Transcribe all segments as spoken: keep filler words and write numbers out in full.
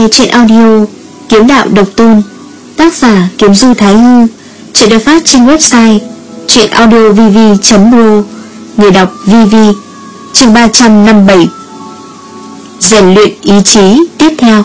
nghe truyện audio Kiếm Đạo Độc Tôn, tác giả Kiếm Du Thái Hư. Truyện được phát trên website truyện audio v v chấm pro. Người đọc vê vê. Chương ba trăm năm mươi bảy. Rèn luyện ý chí tiếp theo.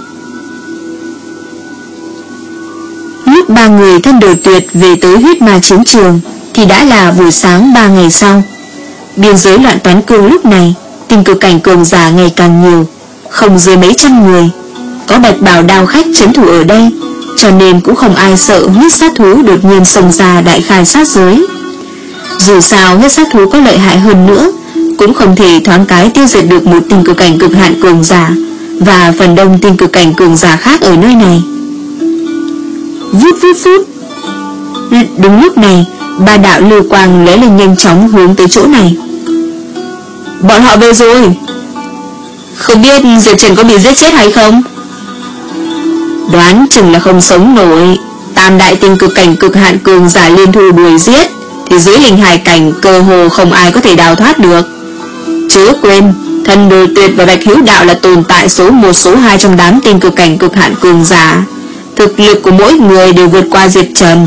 Lúc ba người thân đồ tuyệt về tới huyết ma chiến trường thì đã là buổi sáng ba ngày sau. Biên giới loạn toán cương lúc này tình cực cảnh cường giả ngày càng nhiều, không dưới mấy trăm người. Có bạch bào đao khách trấn thủ ở đây, cho nên cũng không ai sợ huyết sát thú đột nhiên xông ra đại khai sát giới. Dù sao huyết sát thú có lợi hại hơn nữa, cũng không thể thoáng cái tiêu diệt được một tình cực cảnh cực hạn cường giả và phần đông tình cực cảnh cường giả khác ở nơi này. Vút vút vút. Đúng lúc này, ba đạo lưu quang lóe lên nhanh chóng hướng tới chỗ này. Bọn họ về rồi. Không biết Diệp Trần có bị giết chết hay không? Đoán chừng là không sống nổi. Tam đại tinh cực cảnh cực hạn cường giả liên thủ đuổi giết, thì dưới linh hài cảnh cơ hồ không ai có thể đào thoát được. Chớ quên, Thần Đồ Tuyệt và Bạch Hữu Đạo là tồn tại số một số hai trong đám tinh cực cảnh cực hạn cường giả. Thực lực của mỗi người đều vượt qua Diệp Trần.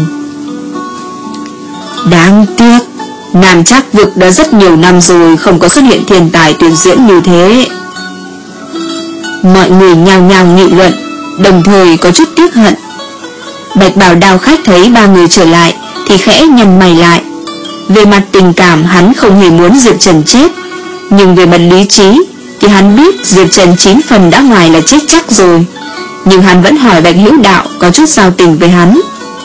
Đáng tiếc, Nam Trác vực đã rất nhiều năm rồi không có xuất hiện thiên tài tuyệt diễm như thế. Mọi người nhao nhao nghị luận, đồng thời có chút tiếc hận. Bạch bào đao khách thấy ba người trở lại thì khẽ nhăn mày lại. Về mặt tình cảm hắn không hề muốn Diệp Trần chết, nhưng về mặt lý trí thì hắn biết Diệp Trần chín phần đã ngoài là chết chắc rồi. Nhưng hắn vẫn hỏi Bạch Hữu Đạo có chút giao tình với hắn.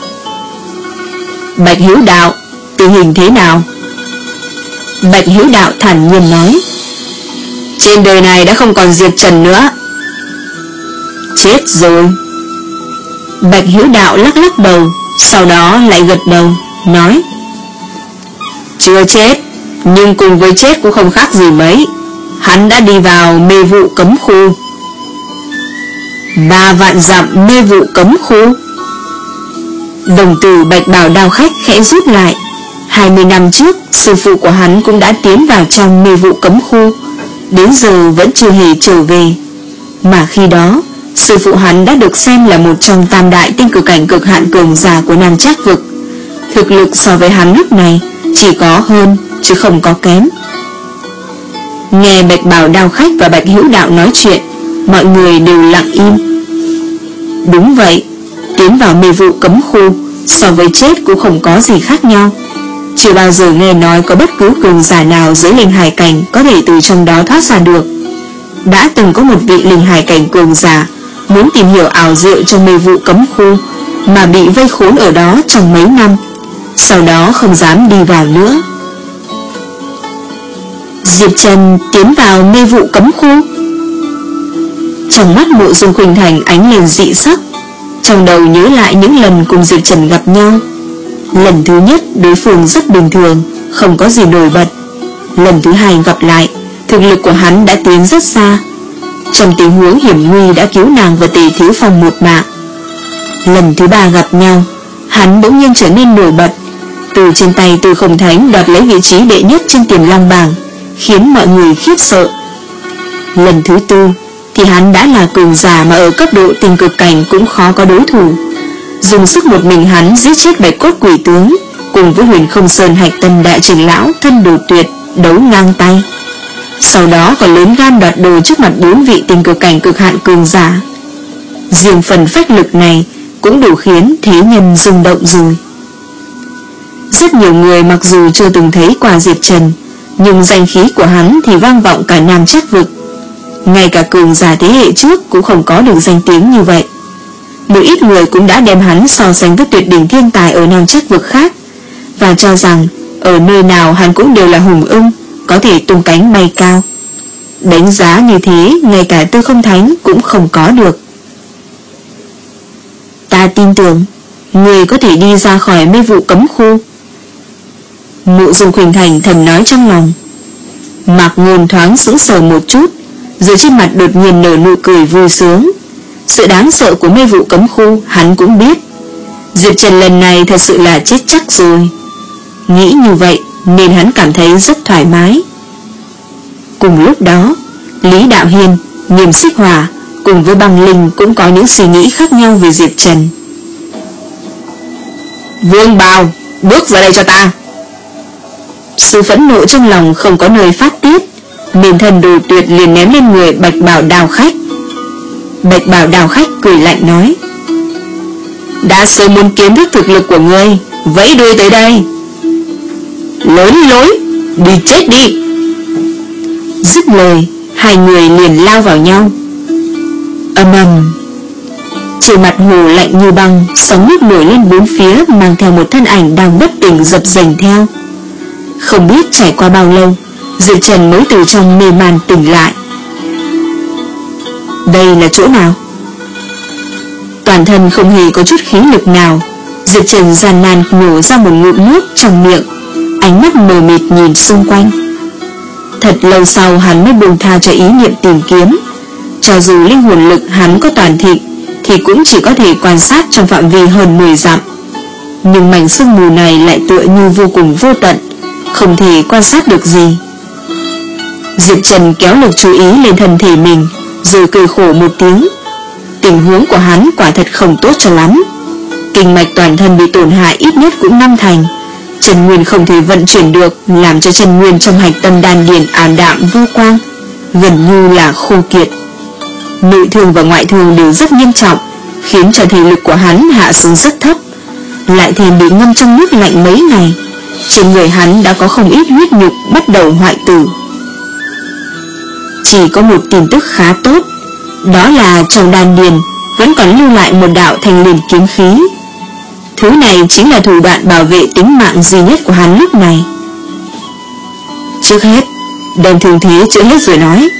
Bạch Hữu Đạo, tình hình thế nào? Bạch Hữu Đạo thản nhiên nói, trên đời này đã không còn Diệp Trần nữa. Chết rồi. Bạch Hữu Đạo lắc lắc đầu, sau đó lại gật đầu, nói, chưa chết, nhưng cùng với chết cũng không khác gì mấy. Hắn đã đi vào mê vụ cấm khu. Ba vạn dặm mê vụ cấm khu. Đồng tử bạch bào đao khách khẽ rút lại. Hai mươi năm trước, sư phụ của hắn cũng đã tiến vào trong mê vụ cấm khu, đến giờ vẫn chưa hề trở về. Mà khi đó, sư phụ hắn đã được xem là một trong tam đại tinh cực cảnh cực hạn cường giả của Nam Trác vực. Thực lực so với hắn lúc này chỉ có hơn chứ không có kém. Nghe bạch bào đao khách và Bạch Hữu Đạo nói chuyện, mọi người đều lặng im. Đúng vậy, tiến vào mê vụ cấm khu so với chết cũng không có gì khác nhau. Chưa bao giờ nghe nói có bất cứ cường giả nào dưới linh hải cảnh có thể từ trong đó thoát ra được. Đã từng có một vị linh hải cảnh cường giả muốn tìm hiểu ảo diệu trong mê vụ cấm khu, mà bị vây khốn ở đó trong mấy năm, sau đó không dám đi vào nữa. Diệp Trần tiến vào mê vụ cấm khu. Trong mắt Mộ Dung Khuynh Thành ánh lên dị sắc, trong đầu nhớ lại những lần cùng Diệp Trần gặp nhau. Lần thứ nhất đối phương rất bình thường, không có gì nổi bật. Lần thứ hai gặp lại, thực lực của hắn đã tiến rất xa. Trong tình huống hiểm nguy đã cứu nàng và Tề Thiếu Phong một mạng. Lần thứ ba gặp nhau, hắn bỗng nhiên trở nên nổi bật, từ trên tay Tư Không Thánh đoạt lấy vị trí đệ nhất trên Tiền Long bảng, khiến mọi người khiếp sợ. Lần thứ tư thì hắn đã là cường giả mà ở cấp độ tinh cực cảnh cũng khó có đối thủ. Dùng sức một mình hắn giết chết Bạch Cốt Quỷ Tướng, cùng với Huyền Không Sơn Hạch Tâm Đại Trưởng Lão Thân Đồ Tuyệt đấu ngang tay. Sau đó còn lớn gan đoạt đồ trước mặt bốn vị tinh cực cảnh cực hạn cường giả. Riêng phần phách lực này cũng đủ khiến thế nhân rung động rồi. Rất nhiều người mặc dù chưa từng thấy qua Diệp Trần, nhưng danh khí của hắn thì vang vọng cả Nam Trác vực. Ngay cả cường giả thế hệ trước cũng không có được danh tiếng như vậy. Một ít người cũng đã đem hắn so sánh với tuyệt đỉnh thiên tài ở Nam Trác vực khác, và cho rằng ở nơi nào hắn cũng đều là hùng ưng, có thể tung cánh bay cao. Đánh giá như thế ngay cả Tư Không Thánh cũng không có được. Ta tin tưởng người có thể đi ra khỏi mê vụ cấm khu. Mộ Dung Khuynh Thành thầm nói trong lòng. Mạc Ngôn thoáng sững sờ một chút, rồi trên mặt đột nhiên nở nụ cười vui sướng. Sự đáng sợ của mê vụ cấm khu hắn cũng biết. Diệp Trần lần này thật sự là chết chắc rồi. Nghĩ như vậy nên hắn cảm thấy rất thoải mái. Cùng lúc đó, Lý Đạo Hiên, Nghiêm Xích Hỏa cùng với Băng Linh cũng có những suy nghĩ khác nhau về Diệp Trần. Vương Bào, bước ra đây cho ta. Sự phẫn nộ trong lòng không có nơi phát tiết, nên thần Đồ Tuyệt liền ném lên người Bạch Bào Đào Khách. Bạch Bào Đào Khách cười lạnh nói: đã sớm muốn kiến thức thực lực của ngươi, vẫy đuôi tới đây. Lớn lối, đi chết đi. Dứt lời, hai người liền lao vào nhau. Ầm ầm. Trên mặt hồ lạnh như băng, sóng nước nổi lên bốn phía, mang theo một thân ảnh đang bất tỉnh dập dềnh theo. Không biết trải qua bao lâu, Diệp Trần mới từ trong mê man tỉnh lại. Đây là chỗ nào? Toàn thân không hề có chút khí lực nào, Diệp Trần gian nan nhổ ra một ngụm nước trong miệng, ánh mắt mờ mịt nhìn xung quanh. Thật lâu sau hắn mới buông tha cho ý niệm tìm kiếm. Cho dù linh hồn lực hắn có toàn thịnh, thì cũng chỉ có thể quan sát trong phạm vi hơn mười dặm. Nhưng mảnh sương mù này lại tựa như vô cùng vô tận, không thể quan sát được gì. Diệp Trần kéo lực chú ý lên thân thể mình, rồi cười khổ một tiếng. Tình huống của hắn quả thật không tốt cho lắm. Kinh mạch toàn thân bị tổn hại ít nhất cũng năm thành, chân nguyên không thể vận chuyển được, làm cho chân nguyên trong hạch tâm đan điền ảm đạm vô quang, gần như là khô kiệt. Nội thương và ngoại thương đều rất nghiêm trọng, khiến cho thể lực của hắn hạ xuống rất thấp. Lại thêm bị ngâm trong nước lạnh mấy ngày, trên người hắn đã có không ít huyết nhục bắt đầu hoại tử. Chỉ có một tin tức khá tốt, đó là trong đan điền vẫn còn lưu lại một đạo thanh liên kiếm khí. Thứ này chính là thủ đoạn bảo vệ tính mạng duy nhất của hắn lúc này. Trước hết, đem thương thế chữa hết rồi nói.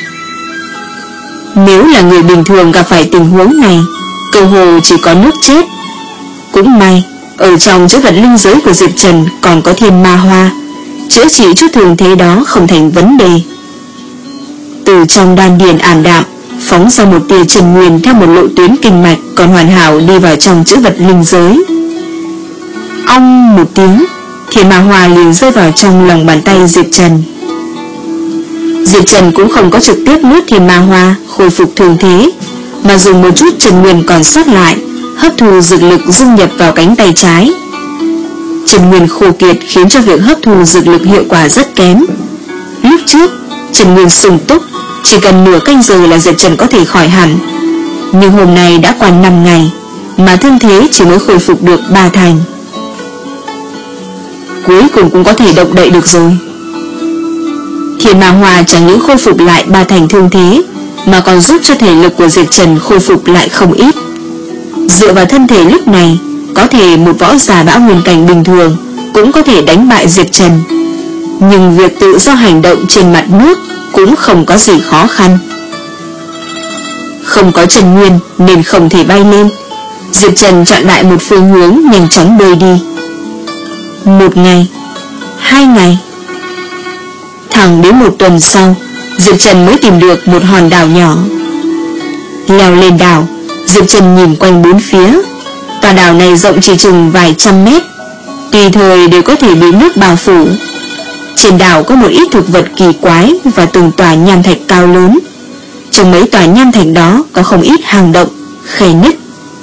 Nếu là người bình thường gặp phải tình huống này, cơ hồ chỉ có nước chết. Cũng may, ở trong chữ vật linh giới của Diệp Trần còn có thiên ma hoa, chữa trị chút thường thế đó không thành vấn đề. Từ trong đan điền ảm đạm phóng ra một tia chân nguyên theo một lộ tuyến kinh mạch còn hoàn hảo đi vào trong chữ vật linh giới. Ong một tiếng, thiên ma hoa liền rơi vào trong lòng bàn tay Diệp Trần. Diệp Trần cũng không có trực tiếp nuốt thiên ma hoa khôi phục thường thế, mà dùng một chút chân nguyên còn sót lại hấp thu dược lực dung nhập vào cánh tay trái. Chân nguyên khô kiệt khiến cho việc hấp thu dược lực hiệu quả rất kém. Lúc trước chân nguyên sung túc, chỉ cần nửa canh giờ là Diệp Trần có thể khỏi hẳn. Nhưng hôm nay đã qua năm ngày, mà thương thế chỉ mới khôi phục được ba thành. Cuối cùng cũng có thể động đậy được rồi. Thiên ma hoa chẳng những khôi phục lại ba thành thương thế, mà còn giúp cho thể lực của Diệp Trần khôi phục lại không ít. Dựa vào thân thể lúc này, có thể một võ giả bão nguyên cảnh bình thường cũng có thể đánh bại Diệp Trần. Nhưng việc tự do hành động trên mặt nước cũng không có gì khó khăn. Không có chân nguyên nên không thể bay lên, Diệp Trần chọn lại một phương hướng nhanh chóng bơi đi. Một ngày, hai ngày, thẳng đến một tuần sau, Diệp Trần mới tìm được một hòn đảo nhỏ. Leo lên đảo, Diệp Trần nhìn quanh bốn phía. Tòa đảo này rộng chỉ chừng vài trăm mét, tùy thời đều có thể bị nước bao phủ. Trên đảo có một ít thực vật kỳ quái và từng tòa nham thạch cao lớn. Trong mấy tòa nham thạch đó có không ít hang động, khe nứt.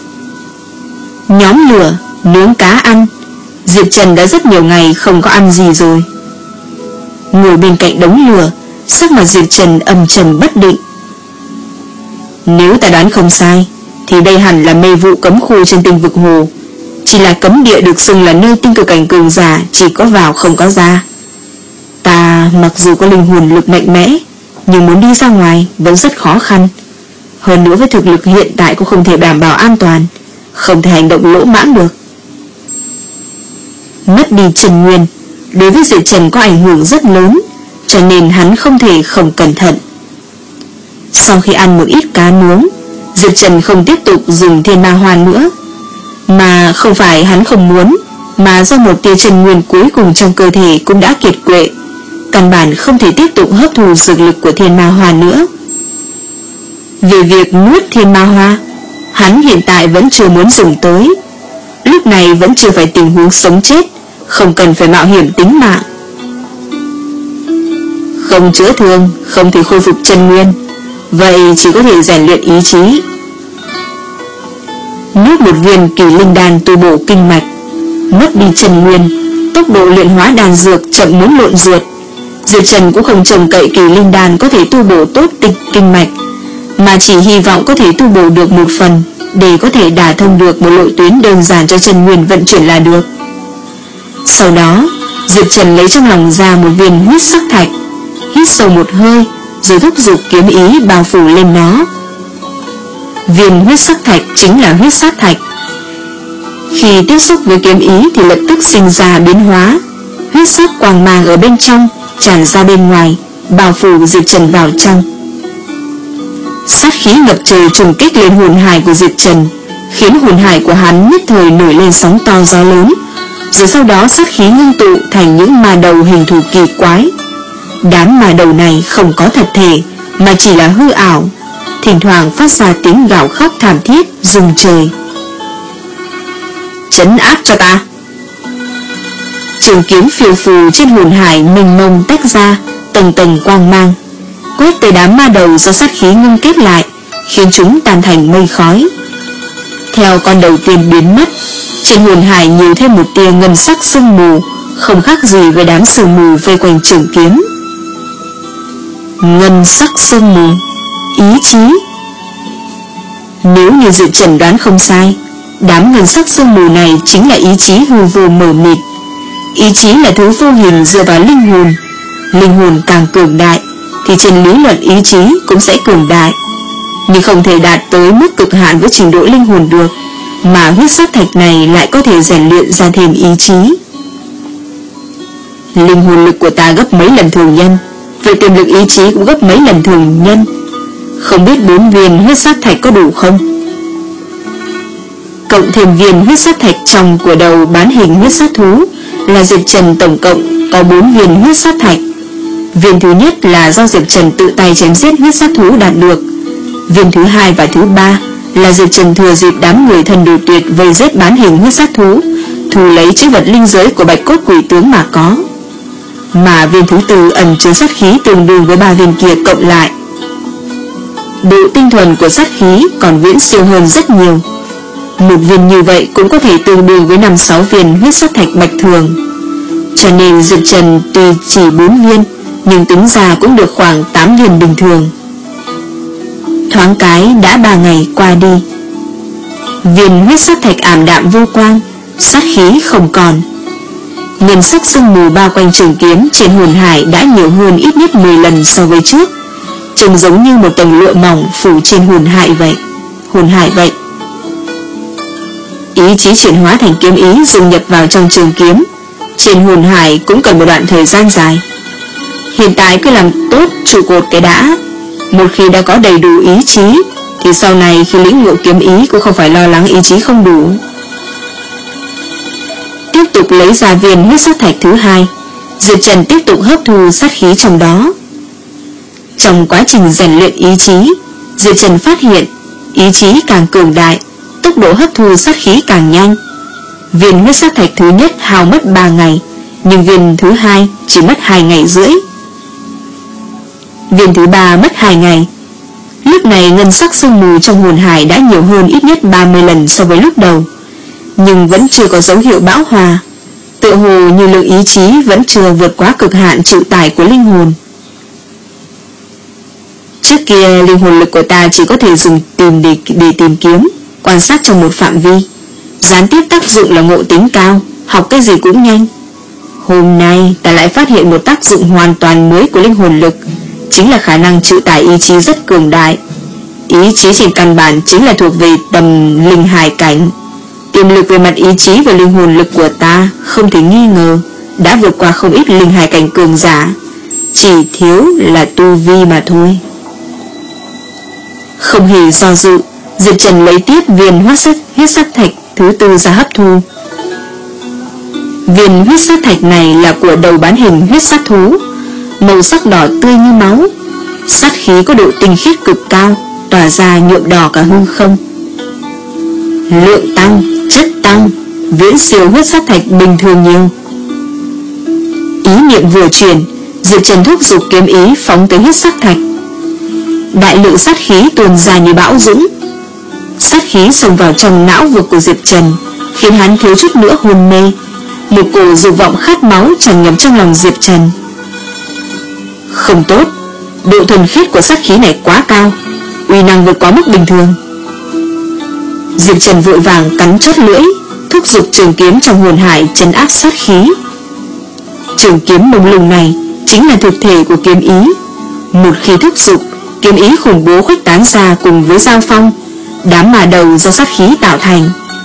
Nhóm lửa, nướng cá ăn. Diệp Trần đã rất nhiều ngày không có ăn gì rồi. Ngồi bên cạnh đống lửa, sắc mặt Diệp Trần âm trầm bất định. Nếu ta đoán không sai, thì đây hẳn là mê vụ cấm khu trên tinh vực hồ. Chỉ là cấm địa được xưng là nơi tinh cực cảnh cường giả chỉ có vào không có ra. Ta mặc dù có linh hồn lực mạnh mẽ, nhưng muốn đi ra ngoài vẫn rất khó khăn. Hơn nữa với thực lực hiện tại cũng không thể đảm bảo an toàn, không thể hành động lỗ mãng được. Mất đi chân nguyên đối với Diệp Trần có ảnh hưởng rất lớn, cho nên hắn không thể không cẩn thận. Sau khi ăn một ít cá nướng, Diệp Trần không tiếp tục dùng thiên ma hoa nữa. Mà không phải hắn không muốn, mà do một tia chân nguyên cuối cùng trong cơ thể cũng đã kiệt quệ, căn bản không thể tiếp tục hấp thu dược lực của thiên ma hoa nữa. Về việc nuốt thiên ma hoa, hắn hiện tại vẫn chưa muốn dùng tới. Lúc này vẫn chưa phải tình huống sống chết, không cần phải mạo hiểm tính mạng. Không chữa thương, không thể khôi phục chân nguyên, vậy chỉ có thể rèn luyện ý chí. Nuốt một viên kỳ linh đan tu bổ kinh mạch, mất đi chân nguyên, tốc độ luyện hóa đan dược chậm muốn lộn ruột. Diệp Trần cũng không trông cậy kỳ linh đan có thể tu bổ tốt tịch kinh mạch, mà chỉ hy vọng có thể tu bổ được một phần, để có thể đả thông được một lộ tuyến đơn giản cho chân nguyên vận chuyển là được. Sau đó, Diệp Trần lấy trong lòng ra một viên huyết sắc thạch, hít sâu một hơi, rồi thúc giục kiếm ý bao phủ lên nó. Viên huyết sắc thạch chính là huyết sát thạch. Khi tiếp xúc với kiếm ý thì lập tức sinh ra biến hóa, huyết sắc quang mang ở bên trong tràn ra bên ngoài, bao phủ Diệp Trần vào trong. Sát khí ngập trời trùng kích lên hồn hải của Diệp Trần, khiến hồn hải của hắn nhất thời nổi lên sóng to gió lớn, rồi sau đó sát khí ngưng tụ thành những ma đầu hình thù kỳ quái. Đám ma đầu này không có thật thể, mà chỉ là hư ảo, thỉnh thoảng phát ra tiếng gào khóc thảm thiết rung trời. Trấn áp cho ta! Trường kiếm phiêu phù trên hồn hải mênh mông tách ra, tầng tầng quang mang, quét tới đám ma đầu do sát khí ngưng kết lại, khiến chúng tan thành mây khói. Theo con đầu tiên biến mất, trên hồn hải nhiều thêm một tia ngân sắc sương mù, không khác gì với đám sương mù vây quanh trường kiếm. Ngân sắc sương mù, ý chí. Nếu như Diệp Trần đoán không sai, đám ngân sắc sương mù này chính là ý chí hư vô mờ mịt. Ý chí là thứ vô hình dựa vào linh hồn. Linh hồn càng cường đại thì trên lý luận ý chí cũng sẽ cường đại, nhưng không thể đạt tới mức cực hạn với trình độ linh hồn được, mà huyết sắc thạch này lại có thể rèn luyện ra thêm ý chí. Linh hồn lực của ta gấp mấy lần thường nhân, vậy tiềm lực ý chí cũng gấp mấy lần thường nhân. Không biết bốn viên huyết sắc thạch có đủ không? Cộng thêm viên huyết sắc thạch trong của đầu bán hình huyết sát thú, là Diệp Trần tổng cộng có bốn viên huyết sát thạch. Viên thứ nhất là do Diệp Trần tự tay chém giết huyết sát thú đạt được. Viên thứ hai và thứ ba là Diệp Trần thừa dịp đám người thần đồ tuyệt vây giết bán hình huyết sát thú, thu lấy chữ vật linh giới của bạch cốt quỷ tướng mà có. Mà viên thứ tư ẩn chứa sát khí tương đương với ba viên kia cộng lại. Độ tinh thuần của sát khí còn viễn siêu hơn rất nhiều. Một viên như vậy cũng có thể tương đương với năm sáu viên huyết sắc thạch bạch thường. Cho nên Diệp Trần tuy chỉ bốn viên, nhưng tính ra cũng được khoảng tám viên bình thường. Thoáng cái đã ba ngày qua đi. Viên huyết sắc thạch ảm đạm vô quang, sát khí không còn. Ngân sắc sương mù bao quanh trường kiếm trên hồn hải đã nhiều hơn ít nhất mười lần so với trước, trông giống như một tầng lụa mỏng phủ trên hồn hải vậy. Hồn hải vậy. Ý chí chuyển hóa thành kiếm ý dung nhập vào trong trường kiếm, trên hồn hải cũng cần một đoạn thời gian dài. Hiện tại cứ làm tốt trụ cột cái đã. Một khi đã có đầy đủ ý chí thì sau này khi lĩnh ngộ kiếm ý cũng không phải lo lắng ý chí không đủ. Tiếp tục lấy ra viên huyết sắc thạch thứ hai, Diệp Trần tiếp tục hấp thu sát khí trong đó. Trong quá trình rèn luyện ý chí, Diệp Trần phát hiện ý chí càng cường đại, tốc độ hấp thu sát khí càng nhanh. Viên huyết sắc thạch thứ nhất hao mất ba ngày, nhưng viên thứ hai chỉ mất hai ngày rưỡi. Viên thứ ba mất hai ngày. Lúc này ngân sắc sương mù trong hồn hải đã nhiều hơn ít nhất ba mươi lần so với lúc đầu, nhưng vẫn chưa có dấu hiệu bão hòa. Tựa hồ như lượng ý chí vẫn chưa vượt quá cực hạn chịu tải của linh hồn. Trước kia linh hồn lực của ta chỉ có thể dùng tìm để, để tìm kiếm, quan sát trong một phạm vi. Gián tiếp tác dụng là ngộ tính cao, học cái gì cũng nhanh. Hôm nay ta lại phát hiện một tác dụng hoàn toàn mới của linh hồn lực, chính là khả năng chịu tải ý chí rất cường đại. Ý chí trên căn bản chính là thuộc về tầm linh hải cảnh. Tiềm lực về mặt ý chí và linh hồn lực của ta không thể nghi ngờ đã vượt qua không ít linh hải cảnh cường giả, chỉ thiếu là tu vi mà thôi. Không hề do dự, Diệp Trần lấy tiếp viên huyết sắc, huyết sắc thạch thứ tư ra hấp thu. Viên huyết sắc thạch này là của đầu bán hình huyết sắc thú, màu sắc đỏ tươi như máu, sát khí có độ tinh khiết cực cao, tỏa ra nhuộm đỏ cả hư không. Lượng tăng, chất tăng, viễn siêu huyết sắc thạch bình thường nhiều. Ý niệm vừa chuyển, Diệp Trần thúc giục kiếm ý phóng tới huyết sắc thạch. đại lượng sát khí tuôn ra như bão dũng. Sát khí xông vào trong não vực của Diệp Trần, khiến hắn thiếu chút nữa hôn mê. Một cổ dục vọng khát máu tràn ngập trong lòng Diệp Trần. Không tốt, độ thuần khiết của sát khí này quá cao, uy năng vượt quá mức bình thường. Diệp Trần vội vàng cắn chót lưỡi, thúc giục trường kiếm trong hồn hải trấn áp sát khí. Trường kiếm mông lung này chính là thực thể của kiếm ý. Một khi thúc giục, kiếm ý khủng bố khuếch tán ra cùng với giao phong, đám mà đầu do sát khí tạo thành.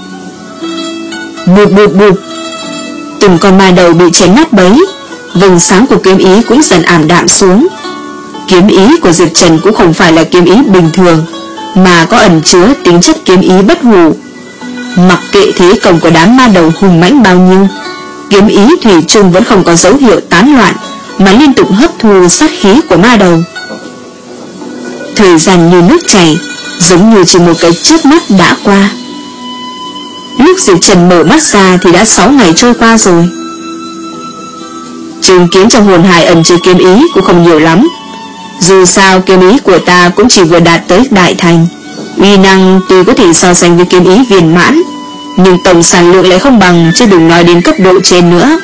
Bụp bụp bụp, từng con ma đầu bị chém nát bấy, vầng sáng của kiếm ý cũng dần ảm đạm xuống. Kiếm ý của Diệp Trần cũng không phải là kiếm ý bình thường, mà có ẩn chứa tính chất kiếm ý bất hủ. Mặc kệ thế công của đám ma đầu hùng mãnh bao nhiêu, kiếm ý thủy chung vẫn không có dấu hiệu tán loạn, mà liên tục hấp thu sát khí của ma đầu. Thời gian như nước chảy, giống như chỉ một cái chớp mắt đã qua. Lúc Diệp Trần mở mắt ra thì đã sáu ngày trôi qua rồi. Trường kiếm trong hồn hải ẩn chứa kiếm ý cũng không nhiều lắm. Dù sao kiếm ý của ta cũng chỉ vừa đạt tới đại thành, uy năng tuy có thể so sánh với kiếm ý viên mãn, nhưng tổng sản lượng lại không bằng, chứ đừng nói đến cấp độ trên nữa.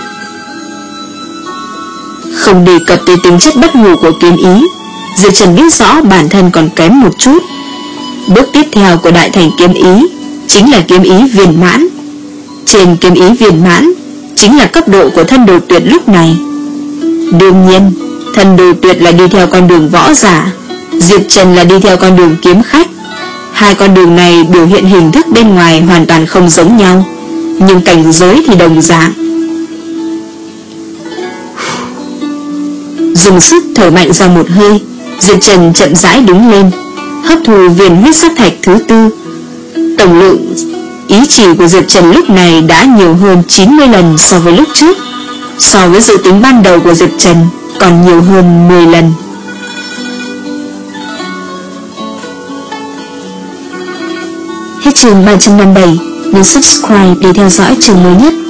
Không đề cập tới tính chất bất hủ của kiếm ý, Diệp Trần biết rõ bản thân còn kém một chút. Bước tiếp theo của đại thành kiếm ý chính là kiếm ý viên mãn. Trên kiếm ý viên mãn chính là cấp độ của thân đồ tuyệt lúc này. Đương nhiên, thân đồ tuyệt là đi theo con đường võ giả, Diệp Trần là đi theo con đường kiếm khách. Hai con đường này biểu hiện hình thức bên ngoài hoàn toàn không giống nhau, nhưng cảnh giới thì đồng dạng. Dùng sức thở mạnh ra một hơi, Diệp Trần chậm rãi đứng lên, hấp thu viên huyết sắc thạch thứ tư. Tổng lượng ý chỉ của Diệp Trần lúc này đã nhiều hơn chín mươi lần so với lúc trước. So với dự tính ban đầu của Diệp Trần còn nhiều hơn mười lần. Hết chương ba trăm năm mươi bảy. Nhấn subscribe để theo dõi chương mới nhất.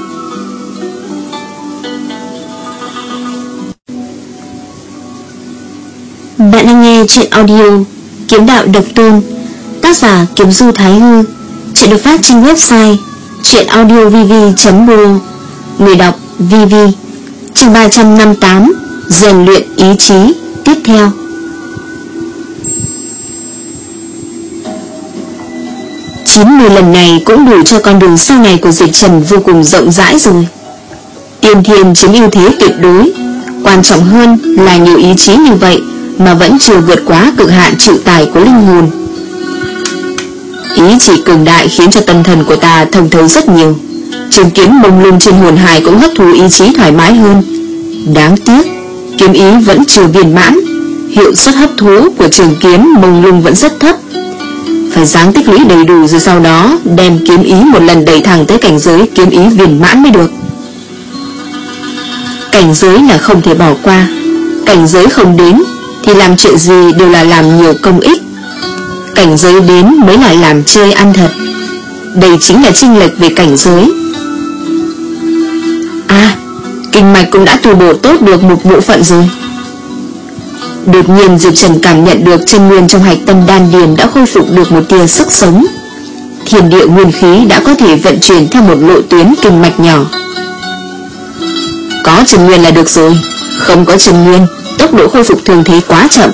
Bạn đang nghe truyện audio Kiếm Đạo Độc Tôn, tác giả Kiếm Du Thái Hư. Truyện được phát trên website truyệnaudiovv chấm pro. Người đọc vê vê. Chương ba trăm năm mươi tám. Rèn luyện ý chí tiếp theo. chín mươi lần này cũng đủ cho con đường sau này của Diệp Trần vô cùng rộng rãi rồi. Tiên thiên chiếm ưu thế tuyệt đối, quan trọng hơn là nhiều ý chí như vậy mà vẫn chưa vượt quá cực hạn chịu tải của linh hồn. Ý chỉ cường đại khiến cho tâm thần của ta thông thấu rất nhiều. Trường kiếm mông lung trên hồn hải cũng hấp thu ý chí thoải mái hơn. Đáng tiếc, kiếm ý vẫn chưa viên mãn, hiệu suất hấp thu của trường kiếm mông lung vẫn rất thấp. Phải dáng tích lũy đầy đủ rồi sau đó đem kiếm ý một lần đẩy thẳng tới cảnh giới kiếm ý viên mãn mới được. Cảnh giới là không thể bỏ qua, cảnh giới không đến thì làm chuyện gì đều là làm nhiều công ích. Cảnh giới đến mới là làm chơi ăn thật. Đây chính là chênh lệch về cảnh giới. À, kinh mạch cũng đã tu bổ tốt được một bộ phận rồi. Đột nhiên Diệp Trần cảm nhận được chân nguyên trong hạch tâm đan điền đã khôi phục được một tia sức sống. Thiên địa nguyên khí đã có thể vận chuyển theo một lộ tuyến kinh mạch nhỏ. Có chân nguyên là được rồi, không có chân nguyên, tốc độ khôi phục thường thế quá chậm.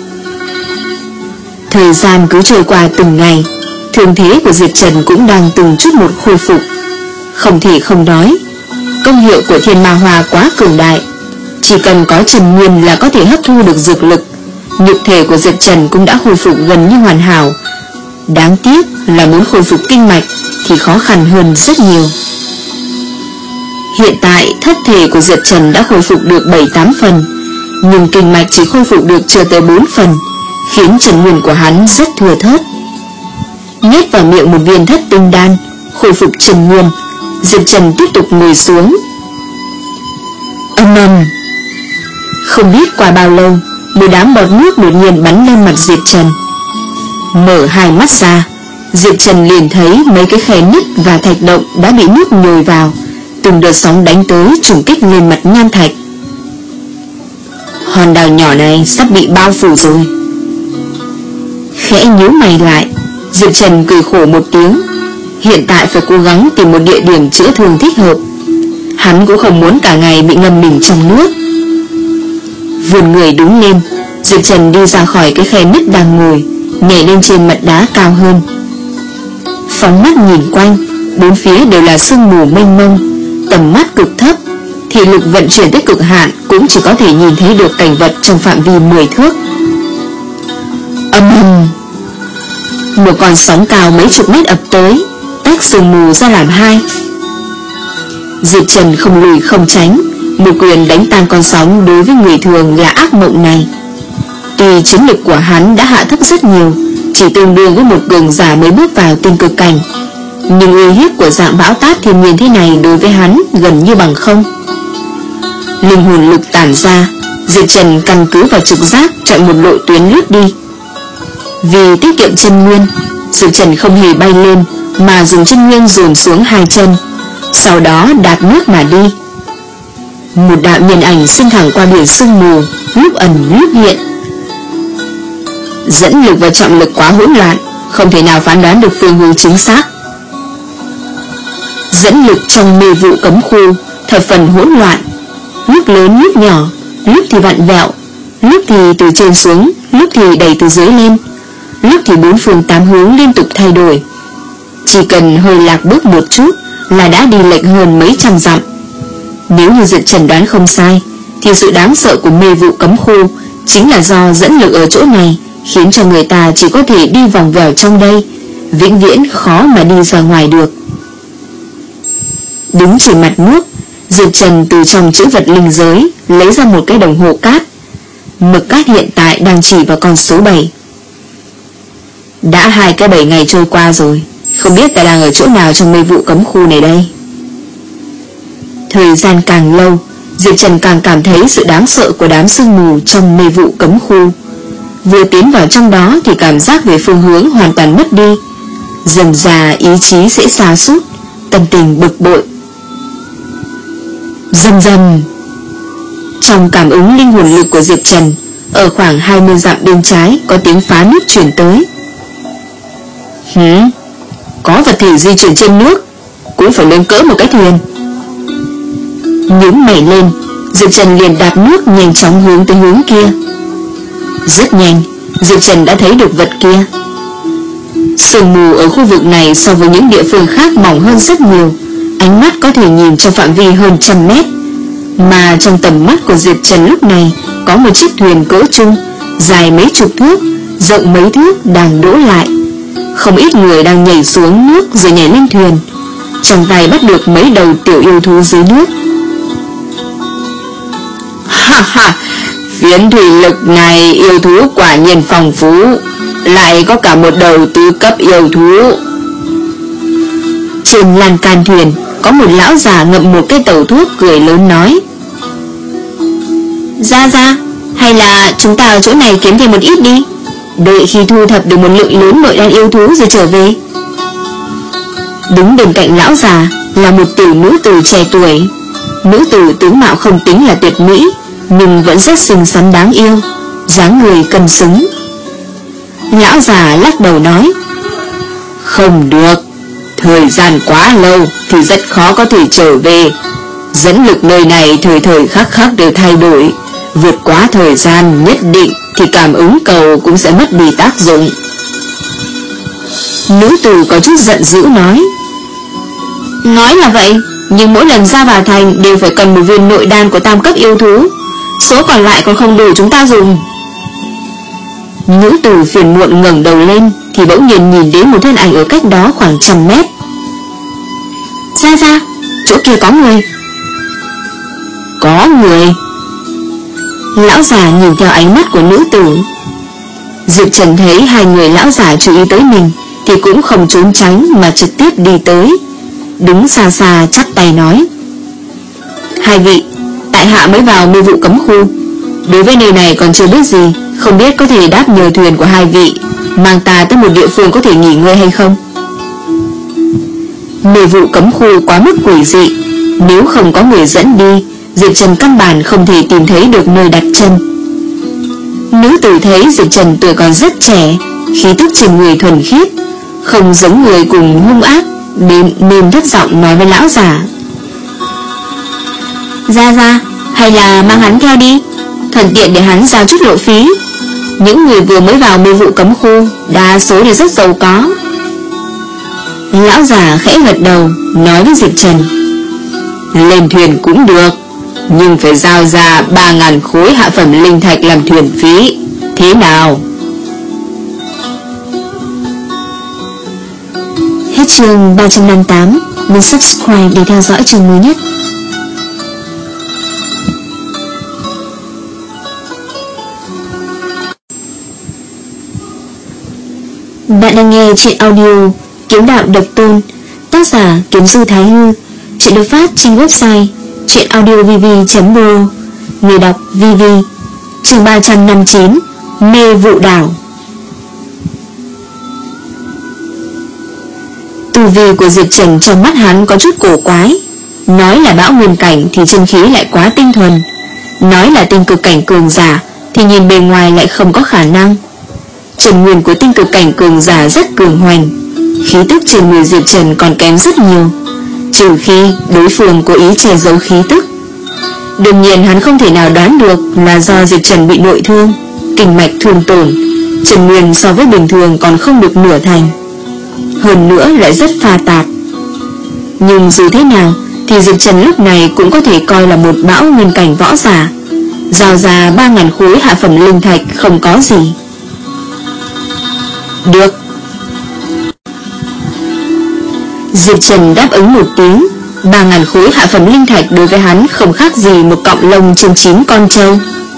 Thời gian cứ trôi qua từng ngày, thương thế của Diệp Trần cũng đang từng chút một khôi phục. Không thể không nói, công hiệu của thiên ma hoa quá cường đại. Chỉ cần có chân nguyên là có thể hấp thu được dược lực. Nhục thể của Diệp Trần cũng đã khôi phục gần như hoàn hảo. Đáng tiếc là muốn khôi phục kinh mạch thì khó khăn hơn rất nhiều. Hiện tại thất thể của Diệp Trần đã khôi phục được bảy tám phần, nhưng kinh mạch chỉ khôi phục được chưa tới bốn phần, khiến chân nguyên của hắn rất thừa thớt. Nhét vào miệng một viên thất tinh đan, khôi phục chân nguyên, Diệp Trần tiếp tục ngồi xuống. Âm ầm. Không biết qua bao lâu, một đám bọt nước đột nhiên bắn lên mặt Diệp Trần. Mở hai mắt ra, Diệp Trần liền thấy mấy cái khe nứt và thạch động đã bị nước nhồi vào, từng đợt sóng đánh tới trùng kích lên mặt nham thạch. Hòn đảo nhỏ này sắp bị bao phủ rồi. khẽ nhíu mày lại. Diệp Trần cười khổ một tiếng. Hiện tại phải cố gắng tìm một địa điểm chữa thương thích hợp. Hắn cũng không muốn cả ngày bị ngâm mình trong nước. Vươn người đứng lên, Diệp Trần đi ra khỏi cái khe nứt đang ngồi, nhảy lên trên mặt đá cao hơn. Phóng mắt nhìn quanh, bốn phía đều là sương mù mênh mông, tầm mắt cực thấp, thì lực vận chuyển tới cực hạn cũng chỉ có thể nhìn thấy được cảnh vật trong phạm vi mười thước. Âm ầm, một con sóng cao mấy chục mét ập tới, tách sương mù ra làm hai. Diệp Trần không lùi không tránh, một quyền đánh tan con sóng đối với người thường là ác mộng này. Tuy chiến lực của hắn đã hạ thấp rất nhiều, chỉ tương đương với một cường giả mới bước vào tiên cực cảnh, nhưng uy hiếp của dạng bão táp thiên nhiên thế này đối với hắn gần như bằng không. Linh hồn lực tản ra, Diệp Trần căn cứ vào trực giác chọn một lộ tuyến lướt đi. Vì tiết kiệm chân nguyên, Diệp Trần không hề bay lên mà dùng chân nguyên dồn xuống hai chân, sau đó đạp nước mà đi. Một đạo nhân ảnh xuyên thẳng qua biển sương mù, lúc ẩn lúc hiện. Dẫn lực và trọng lực quá hỗn loạn, không thể nào phán đoán được phương hướng chính xác. Dẫn lực trong mê vụ cấm khu thập phần hỗn loạn, lúc lớn lúc nhỏ, lúc thì vặn vẹo, lúc thì từ trên xuống, lúc thì đẩy từ dưới lên, lúc thì bốn phương tám hướng liên tục thay đổi. Chỉ cần hơi lạc bước một chút là đã đi lệch hơn mấy trăm dặm. Nếu như Diệp Trần đoán không sai, thì sự đáng sợ của mê vụ cấm khu chính là do dẫn lực ở chỗ này khiến cho người ta chỉ có thể đi vòng vèo trong đây, vĩnh viễn khó mà đi ra ngoài được. Đứng trên mặt nước, Diệp Trần từ trong chữ vật linh giới lấy ra một cái đồng hồ cát. Mực cát hiện tại đang chỉ vào con số bảy. Đã hai cái bảy ngày trôi qua rồi, không biết ta đang ở chỗ nào trong mê vụ cấm khu này đây. Thời gian càng lâu, Diệp Trần càng cảm thấy sự đáng sợ của đám sương mù trong mê vụ cấm khu. Vừa tiến vào trong đó thì cảm giác về phương hướng hoàn toàn mất đi. Dần dà ý chí sẽ sa sút, tâm tình bực bội. Dần dần, trong cảm ứng linh hồn lực của Diệp Trần, ở khoảng hai mươi dặm bên trái có tiếng phá nước chuyển tới. Hử? Có vật thể di chuyển trên nước, cũng phải lên cỡ một cái thuyền. Nhướng mày lên, Diệp Trần liền đạp nước nhanh chóng hướng tới hướng kia. Rất nhanh, Diệp Trần đã thấy được vật kia. Sương mù ở khu vực này so với những địa phương khác mỏng hơn rất nhiều, ánh mắt có thể nhìn trong phạm vi hơn trăm mét. Mà trong tầm mắt của Diệp Trần lúc này có một chiếc thuyền cỡ trung, dài mấy chục thước, rộng mấy thước đang đỗ lại. Không ít người đang nhảy xuống nước rồi nhảy lên thuyền, trong tay bắt được mấy đầu tiểu yêu thú dưới nước. Ha ha, phiến thủy lực này yêu thú quả nhiên phong phú, lại có cả một đầu tứ cấp yêu thú. Trên lan can thuyền có một lão già ngậm một cái tàu thuốc cười lớn nói: Ra ra, hay là chúng ta ở chỗ này kiếm thêm một ít đi, đợi khi thu thập được một lượng lớn nội đan yêu thú rồi trở về. Đứng bên cạnh lão già là một tiểu nữ tử trẻ tuổi. Nữ tử tướng mạo không tính là tuyệt mỹ, nhưng vẫn rất xinh xắn đáng yêu, dáng người cân xứng. Lão già lắc đầu nói: Không được, thời gian quá lâu thì rất khó có thể trở về. Dẫn lực nơi này thời thời khắc khắc đều thay đổi, vượt quá thời gian nhất định thì cảm ứng cầu cũng sẽ mất đi tác dụng. Nữ tử có chút giận dữ nói: Nói là vậy, nhưng mỗi lần ra vào thành đều phải cần một viên nội đan của tam cấp yêu thú, số còn lại còn không đủ chúng ta dùng. Nữ tử phiền muộn ngẩng đầu lên thì bỗng nhiên nhìn đến một thân ảnh ở cách đó khoảng trăm mét. Ra ra, chỗ kia có người. Có người. Lão già nhìn theo ánh mắt của nữ tử. Diệp Trần thấy hai người lão già chú ý tới mình thì cũng không trốn tránh mà trực tiếp đi tới, đứng xa xa chắp tay nói: Hai vị, tại hạ mới vào mê vụ cấm khu, đối với nơi này còn chưa biết gì, không biết có thể đáp nhờ thuyền của hai vị mang ta tới một địa phương có thể nghỉ ngơi hay không. Mê vụ cấm khu quá mức quỷ dị, nếu không có người dẫn đi, Diệp Trần căn bản không thể tìm thấy được nơi đặt chân. Nữ tử thấy Diệp Trần tuổi còn rất trẻ, khí tức trên người thuần khiết, không giống người cùng hung ác, nên, nên thất giọng nói với lão già: Ra ra, hay là mang hắn theo đi, thuận tiện để hắn giao chút lộ phí. Những người vừa mới vào mê vụ cấm khu đa số đều rất giàu có. Lão già khẽ gật đầu, nói với Diệp Trần: Lên thuyền cũng được, nhưng phải giao ra ba ngàn khối hạ phẩm linh thạch làm thuyền phí. Thế nào? Hết chương ba trăm năm mươi tám. Nhấn subscribe để theo dõi chương mới nhất. Bạn đang nghe truyện audio Kiếm Đạo Độc Tôn, tác giả Kiếm Du Thái Hư. Truyện được phát trên website truyện audio v v chấm pro. Người đọc vê vê. Chương ba trăm năm mươi chín. Mê vụ đảo. Tu vi của Diệp Trần trong mắt hắn có chút cổ quái. Nói là bão nguyên cảnh thì chân khí lại quá tinh thuần, nói là tinh cực cảnh cường giả thì nhìn bề ngoài lại không có khả năng. Trần nguyên của tinh cực cảnh cường giả rất cường hoành, khí tức trên người Diệp Trần còn kém rất nhiều, trừ khi đối phương cố ý che giấu khí tức. Đương nhiên hắn không thể nào đoán được là do Diệp Trần bị nội thương, kinh mạch thương tổn, Trần nguyên so với bình thường còn không được nửa thành, hơn nữa lại rất pha tạp. Nhưng dù thế nào thì Diệp Trần lúc này cũng có thể coi là một bão nguyên cảnh võ giả, giao ra ba ngàn khối hạ phẩm linh thạch không có gì. Được. Diệp Trần đáp ứng một tiếng. Ba ngàn khối hạ phẩm linh thạch đối với hắn không khác gì một cọng lông trên chín con trâu.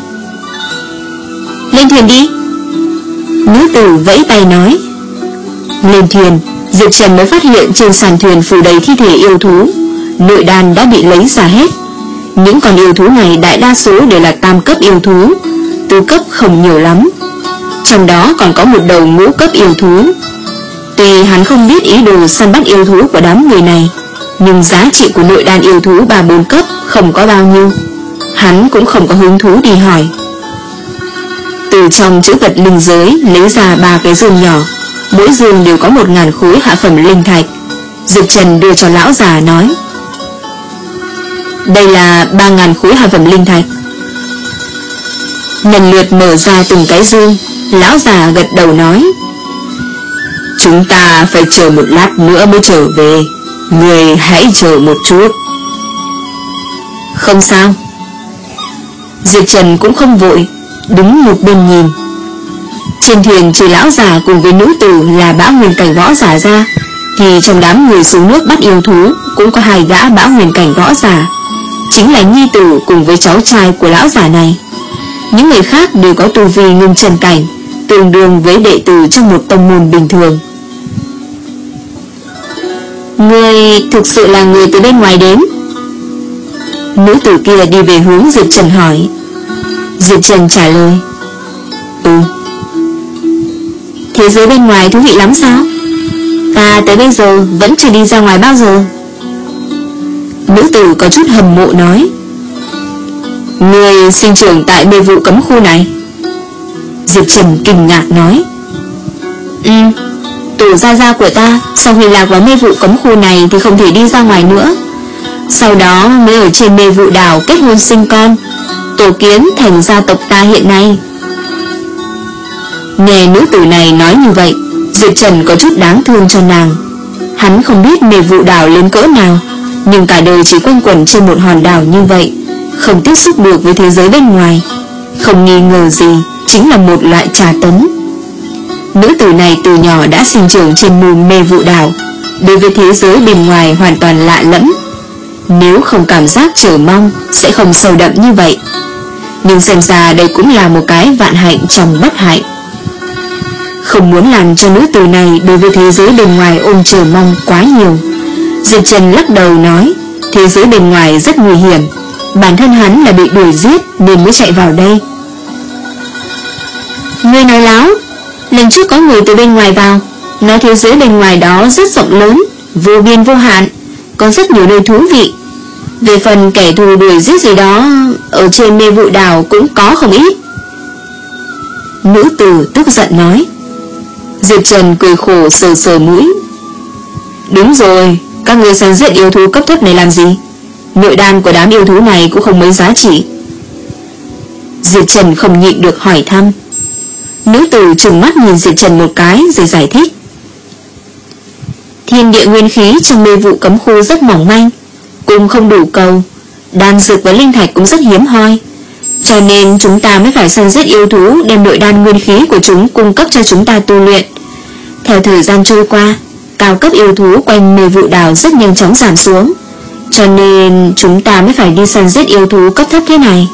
Lên thuyền đi. Nữ tử vẫy tay nói. Lên thuyền, Diệp Trần mới phát hiện trên sàn thuyền phủ đầy thi thể yêu thú, nội đan đã bị lấy ra hết. Những con yêu thú này đại đa số đều là tam cấp yêu thú, tứ cấp không nhiều lắm, trong đó còn có một đầu ngũ cấp yêu thú. Tuy hắn không biết ý đồ săn bắt yêu thú của đám người này, nhưng giá trị của nội đan yêu thú ba bốn cấp không có bao nhiêu, hắn cũng không có hứng thú đi hỏi. Từ trong chữ vật linh giới lấy ra ba cái giường nhỏ, mỗi giường đều có một ngàn khối hạ phẩm linh thạch. Diệp Trần đưa cho lão già nói: Đây là ba ngàn khối hạ phẩm linh thạch. Lần lượt mở ra từng cái dương, lão già gật đầu nói: Chúng ta phải chờ một lát nữa mới trở về, người hãy chờ một chút. Không sao. Diệp Trần cũng không vội, đứng một bên nhìn. Trên thuyền trừ lão già cùng với nữ tử là bão nguyên cảnh võ giả ra, thì trong đám người xuống nước bắt yêu thú cũng có hai gã bão nguyên cảnh võ giả, chính là nhi tử cùng với cháu trai của lão già này. Những người khác đều có tu vi ngưng trần cảnh, tương đương với đệ tử trong một tông môn bình thường. Người thực sự là người từ bên ngoài đến? Nữ tử kia đi về hướng Diệp Trần hỏi. Diệp Trần trả lời: Ừ. Thế giới bên ngoài thú vị lắm sao? Ta tới bây giờ vẫn chưa đi ra ngoài bao giờ. Nữ tử có chút hâm mộ nói. Người sinh trưởng tại mê vụ cấm khu này? Diệp Trần kinh ngạc nói. Ừ, tổ gia gia của ta sau khi lạc vào mê vụ cấm khu này thì không thể đi ra ngoài nữa, sau đó mới ở trên mê vụ đảo kết hôn sinh con, tổ kiến thành gia tộc ta hiện nay. Nghe nữ tử này nói như vậy, Diệp Trần có chút đáng thương cho nàng. Hắn không biết mê vụ đảo lớn cỡ nào, nhưng cả đời chỉ quanh quẩn trên một hòn đảo như vậy, không tiếp xúc được với thế giới bên ngoài, không nghi ngờ gì chính là một loại trà tấn. Nữ tử này từ nhỏ đã sinh trưởng trên mù mê vụ đảo, đối với thế giới bên ngoài hoàn toàn lạ lẫm. Nếu không cảm giác chờ mong sẽ không sâu đậm như vậy, nhưng xem ra đây cũng là một cái vạn hạnh trong bất hạnh. Không muốn làm cho nữ tử này đối với thế giới bên ngoài ôm chờ mong quá nhiều, Diệp Trần lắc đầu nói: thế giới bên ngoài rất nguy hiểm, bản thân hắn là bị đuổi giết nên mới chạy vào đây. Ngươi nói láo, lần trước có người từ bên ngoài vào, nói thế giới bên ngoài đó rất rộng lớn, vô biên vô hạn, có rất nhiều nơi thú vị. Về phần kẻ thù đuổi giết gì đó, ở trên mê vụ đảo cũng có không ít. Nữ tử tức giận nói. Diệp Trần cười khổ sờ sờ mũi. Đúng rồi, các người săn giết yêu thú cấp thấp này làm gì? Nội đan của đám yêu thú này cũng không mấy giá trị. Diệp Trần không nhịn được hỏi thăm. Nữ tử trừng mắt nhìn Diệp Trần một cái rồi giải thích. Thiên địa nguyên khí trong mê vụ cấm khu rất mỏng manh, cũng không đủ cầu. Đan dược và linh thạch cũng rất hiếm hoi, cho nên chúng ta mới phải săn giết yêu thú, đem nội đan nguyên khí của chúng cung cấp cho chúng ta tu luyện. Theo thời gian trôi qua, cao cấp yêu thú quanh mê vụ đảo rất nhanh chóng giảm xuống, cho nên chúng ta mới phải đi săn giết yêu thú cấp thấp thế này.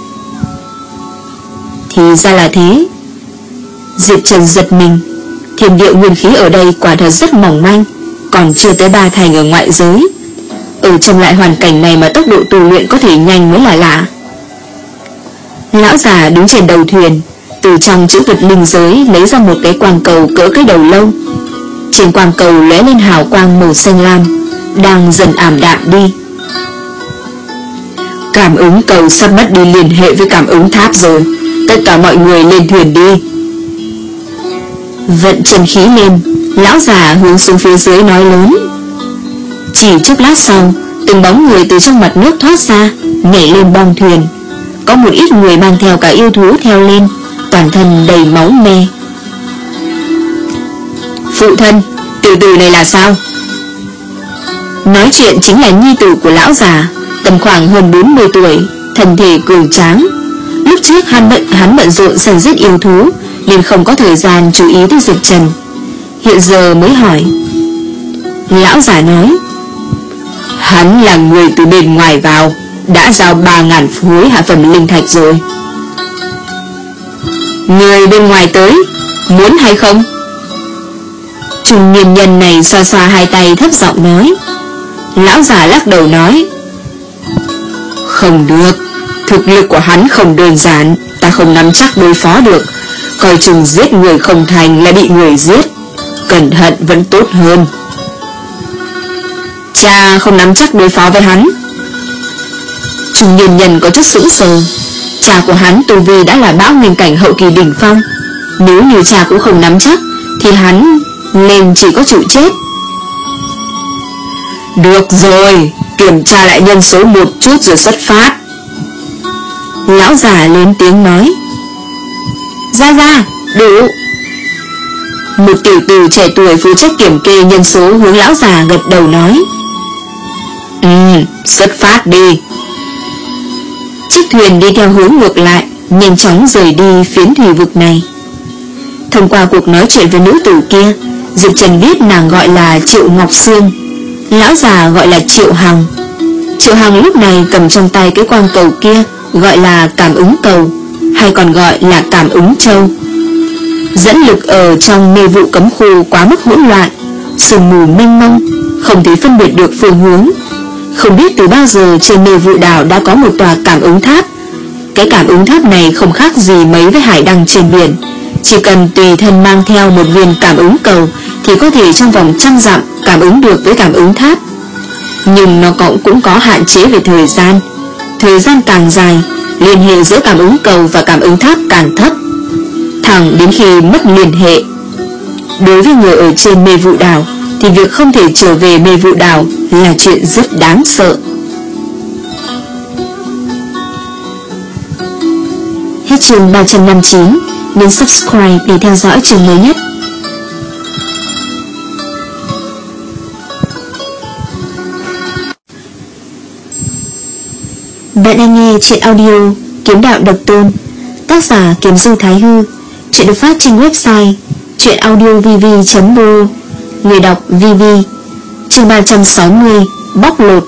Thì ra là thế. Diệp Trần giật mình. Thiên địa nguyên khí ở đây quả thật rất mỏng manh, còn chưa tới ba thành ở ngoại giới. Ở trong lại hoàn cảnh này mà tốc độ tu luyện có thể nhanh mới là lạ. Lão già đứng trên đầu thuyền, từ trong chữ vật linh giới lấy ra một cái quang cầu cỡ cái đầu lâu. Trên quang cầu lóe lên hào quang màu xanh lam, đang dần ảm đạm đi. Cảm ứng cầu sắp mất đi liên hệ với cảm ứng tháp rồi, tất cả mọi người lên thuyền đi. Vận chân khí lên, lão già hướng xuống phía dưới nói lớn. Chỉ chốc lát sau, từng bóng người từ trong mặt nước thoát ra, nhảy lên bong thuyền. Có một ít người mang theo cả yêu thú theo lên, toàn thân đầy máu me. Phụ thân, tiểu tử này là sao? Nói chuyện chính là nhi tử của lão già, tầm khoảng hơn bốn mươi tuổi, thân thể cường tráng. Lúc trước hắn bận hắn bận rộn săn giết yêu thú, nên không có thời gian chú ý tới Diệp Trần. Hiện giờ mới hỏi. Lão già nói, hắn là người từ bên ngoài vào, đã giao ba ngàn khối hạ phẩm linh thạch rồi. Người bên ngoài tới, muốn hay không? Trung niên nhân này xoa xoa hai tay thấp giọng nói. Lão già lắc đầu nói, không được, thực lực của hắn không đơn giản, ta không nắm chắc đối phó được. Coi chừng giết người không thành là bị người giết, cẩn thận vẫn tốt hơn. Cha không nắm chắc đối phó với hắn. Trung niên nhân có chút sững sờ. Cha của hắn tu vi đã là bão nguyên cảnh hậu kỳ đỉnh phong, nếu như cha cũng không nắm chắc thì hắn nên chỉ có chịu chết. Được rồi, kiểm tra lại nhân số một chút rồi xuất phát. Lão già lên tiếng nói. Ra ra, đủ. Một tiểu tử trẻ tuổi phụ trách kiểm kê nhân số hướng lão già gật đầu nói. Ừ, xuất phát đi. Chiếc thuyền đi theo hướng ngược lại, nhanh chóng rời đi phiến thủy vực này. Thông qua cuộc nói chuyện với nữ tử kia, Diệp Trần biết nàng gọi là Triệu Ngọc Sương, lão già gọi là Triệu Hằng. Triệu Hằng lúc này cầm trong tay cái quang cầu kia, gọi là cảm ứng cầu, hay còn gọi là cảm ứng châu. Dẫn lực ở trong mê vụ cấm khu quá mức hỗn loạn, sương mù mênh mông, không thể phân biệt được phương hướng. Không biết từ bao giờ trên mê vụ đảo đã có một tòa cảm ứng tháp. Cái cảm ứng tháp này không khác gì mấy với hải đăng trên biển. Chỉ cần tùy thân mang theo một viên cảm ứng cầu thì có thể trong vòng trăm dặm cảm ứng được với cảm ứng tháp. Nhưng nó cũng, cũng có hạn chế về thời gian. Thời gian càng dài, liên hệ giữa cảm ứng cầu và cảm ứng tháp càng thấp, thẳng đến khi mất liên hệ. Đối với người ở trên mê vụ đảo thì việc không thể trở về mê vụ đảo là chuyện rất đáng sợ. Hết chương ba trăm năm mươi chín. Nhấn subscribe để theo dõi chương mới nhất. Bạn đang nghe truyện audio Kiếm Đạo Độc Tôn, tác giả Kiếm Du Thái Hư. Truyện được phát trên website truyện audio v v chấm b o. Người đọc vê vê. Chương ba trăm sáu mươi. Bóc lột.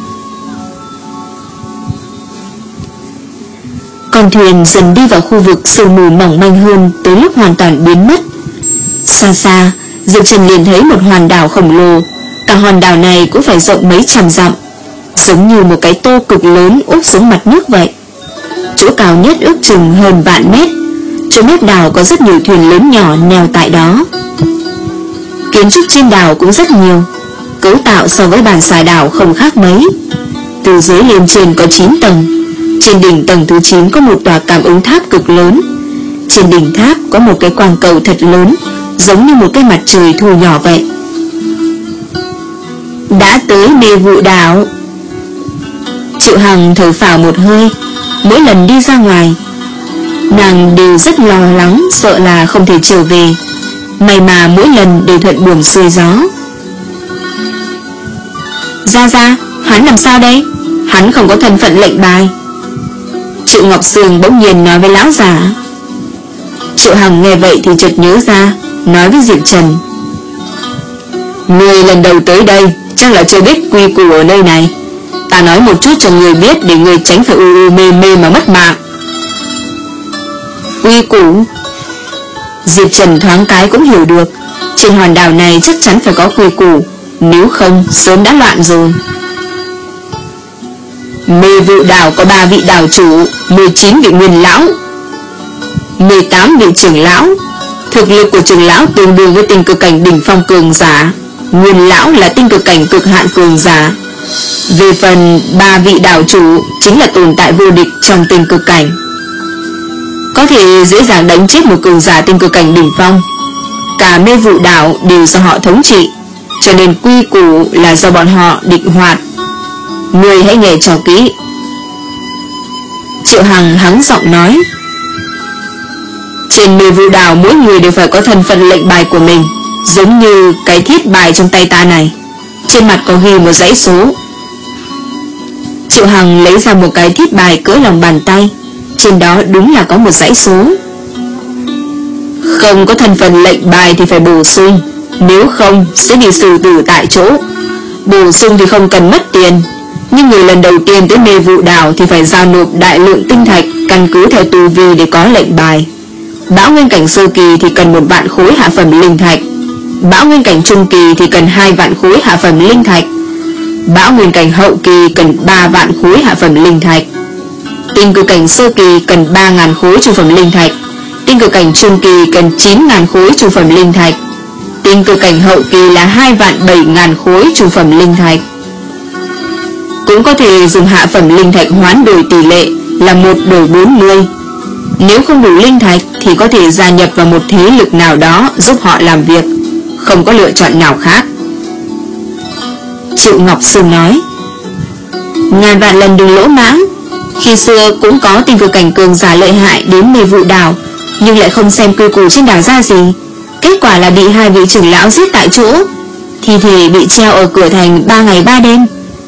Con thuyền dần đi vào khu vực sương mù mỏng manh hơn, tới lúc hoàn toàn biến mất. Xa xa, Diệp Trần liền thấy một hòn đảo khổng lồ. Cả hòn đảo này cũng phải rộng mấy trăm dặm, giống như một cái tô cực lớn úp xuống mặt nước vậy. Chỗ cao nhất ước chừng hơn vạn mét. Chỗ mép đảo có rất nhiều thuyền lớn nhỏ neo tại đó. Kiến trúc trên đảo cũng rất nhiều, cấu tạo so với bàn xà đảo không khác mấy. Từ dưới lên trên có chín tầng. Trên đỉnh tầng thứ chín có một tòa cảm ứng tháp cực lớn. Trên đỉnh tháp có một cái quang cầu thật lớn, giống như một cái mặt trời thu nhỏ vậy. Đã tới mê vụ đảo. Triệu Hằng thở phào một hơi. Mỗi lần đi ra ngoài, nàng đều rất lo lắng, sợ là không thể trở về. May mà mỗi lần đều thuận buồm xuôi gió. Ra ra, hắn làm sao đây? Hắn không có thân phận lệnh bài. Triệu Ngọc Sương bỗng nhiên nói với lão già. Triệu Hằng nghe vậy thì chợt nhớ ra, nói với Diệp Trần. Người lần đầu tới đây chắc là chưa biết quy củ ở nơi này. Ta nói một chút cho người biết, để người tránh phải u u mê mê mà mất mạng. Quy củ? Diệp Trần thoáng cái cũng hiểu được, trên hòn đảo này chắc chắn phải có quy củ, nếu không sớm đã loạn rồi. Mê vụ đảo có ba vị đảo chủ, mười chín vị nguyên lão, mười tám vị trưởng lão. Thực lực của trưởng lão tương đương với tinh cực cảnh đỉnh phong cường giả, nguyên lão là tinh cực cảnh cực hạn cường giả. Về phần ba vị đảo chủ chính là tồn tại vô địch trong tinh cực cảnh, có thể dễ dàng đánh chết một cường giả tinh cực cảnh đỉnh phong. Cả mê vụ đảo đều do họ thống trị, cho nên quy củ là do bọn họ định hoạt. Người hãy nghe cho kỹ. Triệu Hằng hắng giọng nói. Trên mê vụ đảo mỗi người đều phải có thân phận lệnh bài của mình, giống như cái thiết bài trong tay ta này, trên mặt có ghi một dãy số. Triệu Hằng lấy ra một cái thiết bài cỡ lòng bàn tay, trên đó đúng là có một dãy số. Không có thân phận lệnh bài thì phải bổ sung, nếu không sẽ bị xử tử tại chỗ. Bổ sung thì không cần mất tiền, nhưng người lần đầu tiên tới mê vụ đảo thì phải giao nộp đại lượng tinh thạch, căn cứ theo tu vi để có lệnh bài. Bão nguyên cảnh sơ kỳ thì cần một vạn khối hạ phẩm linh thạch, bão nguyên cảnh trung kỳ thì cần hai vạn khối hạ phẩm linh thạch, bão nguyên cảnh hậu kỳ cần ba vạn khối hạ phẩm linh thạch, tinh cực cảnh sơ kỳ cần ba ngàn khối trung phẩm linh thạch, tinh cực cảnh trung kỳ cần chín ngàn khối trung phẩm linh thạch, tinh cực cảnh hậu kỳ là hai vạn bảy ngàn khối trung phẩm linh thạch. Cũng có thể dùng hạ phẩm linh thạch hoán đổi tỷ lệ là một đổi bốn mươi. Nếu không đủ linh thạch thì có thể gia nhập vào một thế lực nào đó giúp họ làm việc, không có lựa chọn nào khác. Triệu Ngọc Sương nói. Ngàn vạn lần đừng lỗ mãng. Khi xưa cũng có tinh cực cảnh cường giả lợi hại đến mê vụ đảo, nhưng lại không xem quy củ trên đảo ra gì. Kết quả là bị hai vị trưởng lão giết tại chỗ, thi thể bị treo ở cửa thành ba ngày ba đêm.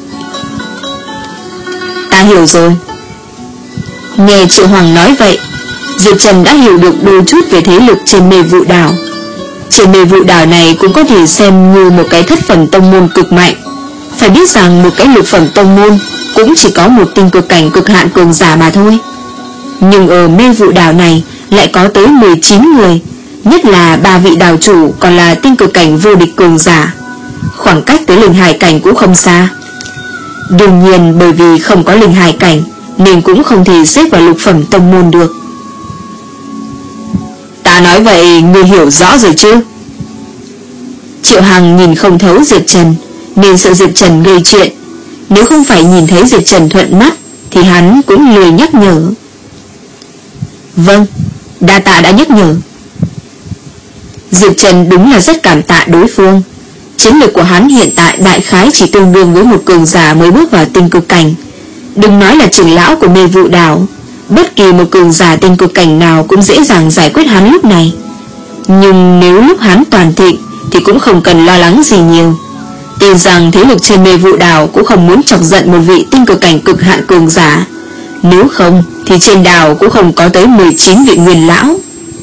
Ta hiểu rồi. Nghe Triệu Hoàng nói vậy, Diệp Trần đã hiểu được đôi chút về thế lực trên mê vụ đảo. Trên mê vụ đảo này cũng có thể xem như một cái thất phẩm tông môn cực mạnh. Phải biết rằng một cái lục phẩm tông môn cũng chỉ có một tinh cực cảnh cực hạn cường giả mà thôi. Nhưng ở mê vụ đảo này lại có tới mười chín người, nhất là ba vị đảo chủ còn là tinh cực cảnh vô địch cường giả. Khoảng cách tới linh hải cảnh cũng không xa. Đương nhiên bởi vì không có linh hải cảnh nên cũng không thể xếp vào lục phẩm tông môn được. Ta nói vậy ngươi hiểu rõ rồi chứ? Triệu Hằng nhìn không thấu Diệp Trần, nên sợ Diệp Trần gây chuyện. Nếu không phải nhìn thấy Diệp Trần thuận mắt thì hắn cũng lười nhắc nhở. Vâng, đa tạ đã nhắc nhở. Diệp Trần đúng là rất cảm tạ đối phương. Chiến lược của hắn hiện tại đại khái chỉ tương đương với một cường giả mới bước vào tinh cực cảnh. Đừng nói là trưởng lão của mê vụ đảo, bất kỳ một cường giả tinh cực cảnh nào cũng dễ dàng giải quyết hắn lúc này. Nhưng nếu lúc hắn toàn thịnh thì cũng không cần lo lắng gì nhiều. Tin rằng thế lực trên mê vụ đảo cũng không muốn chọc giận một vị tinh cực cảnh cực hạn cường giả. Nếu không thì trên đảo cũng không có tới mười chín vị nguyên lão.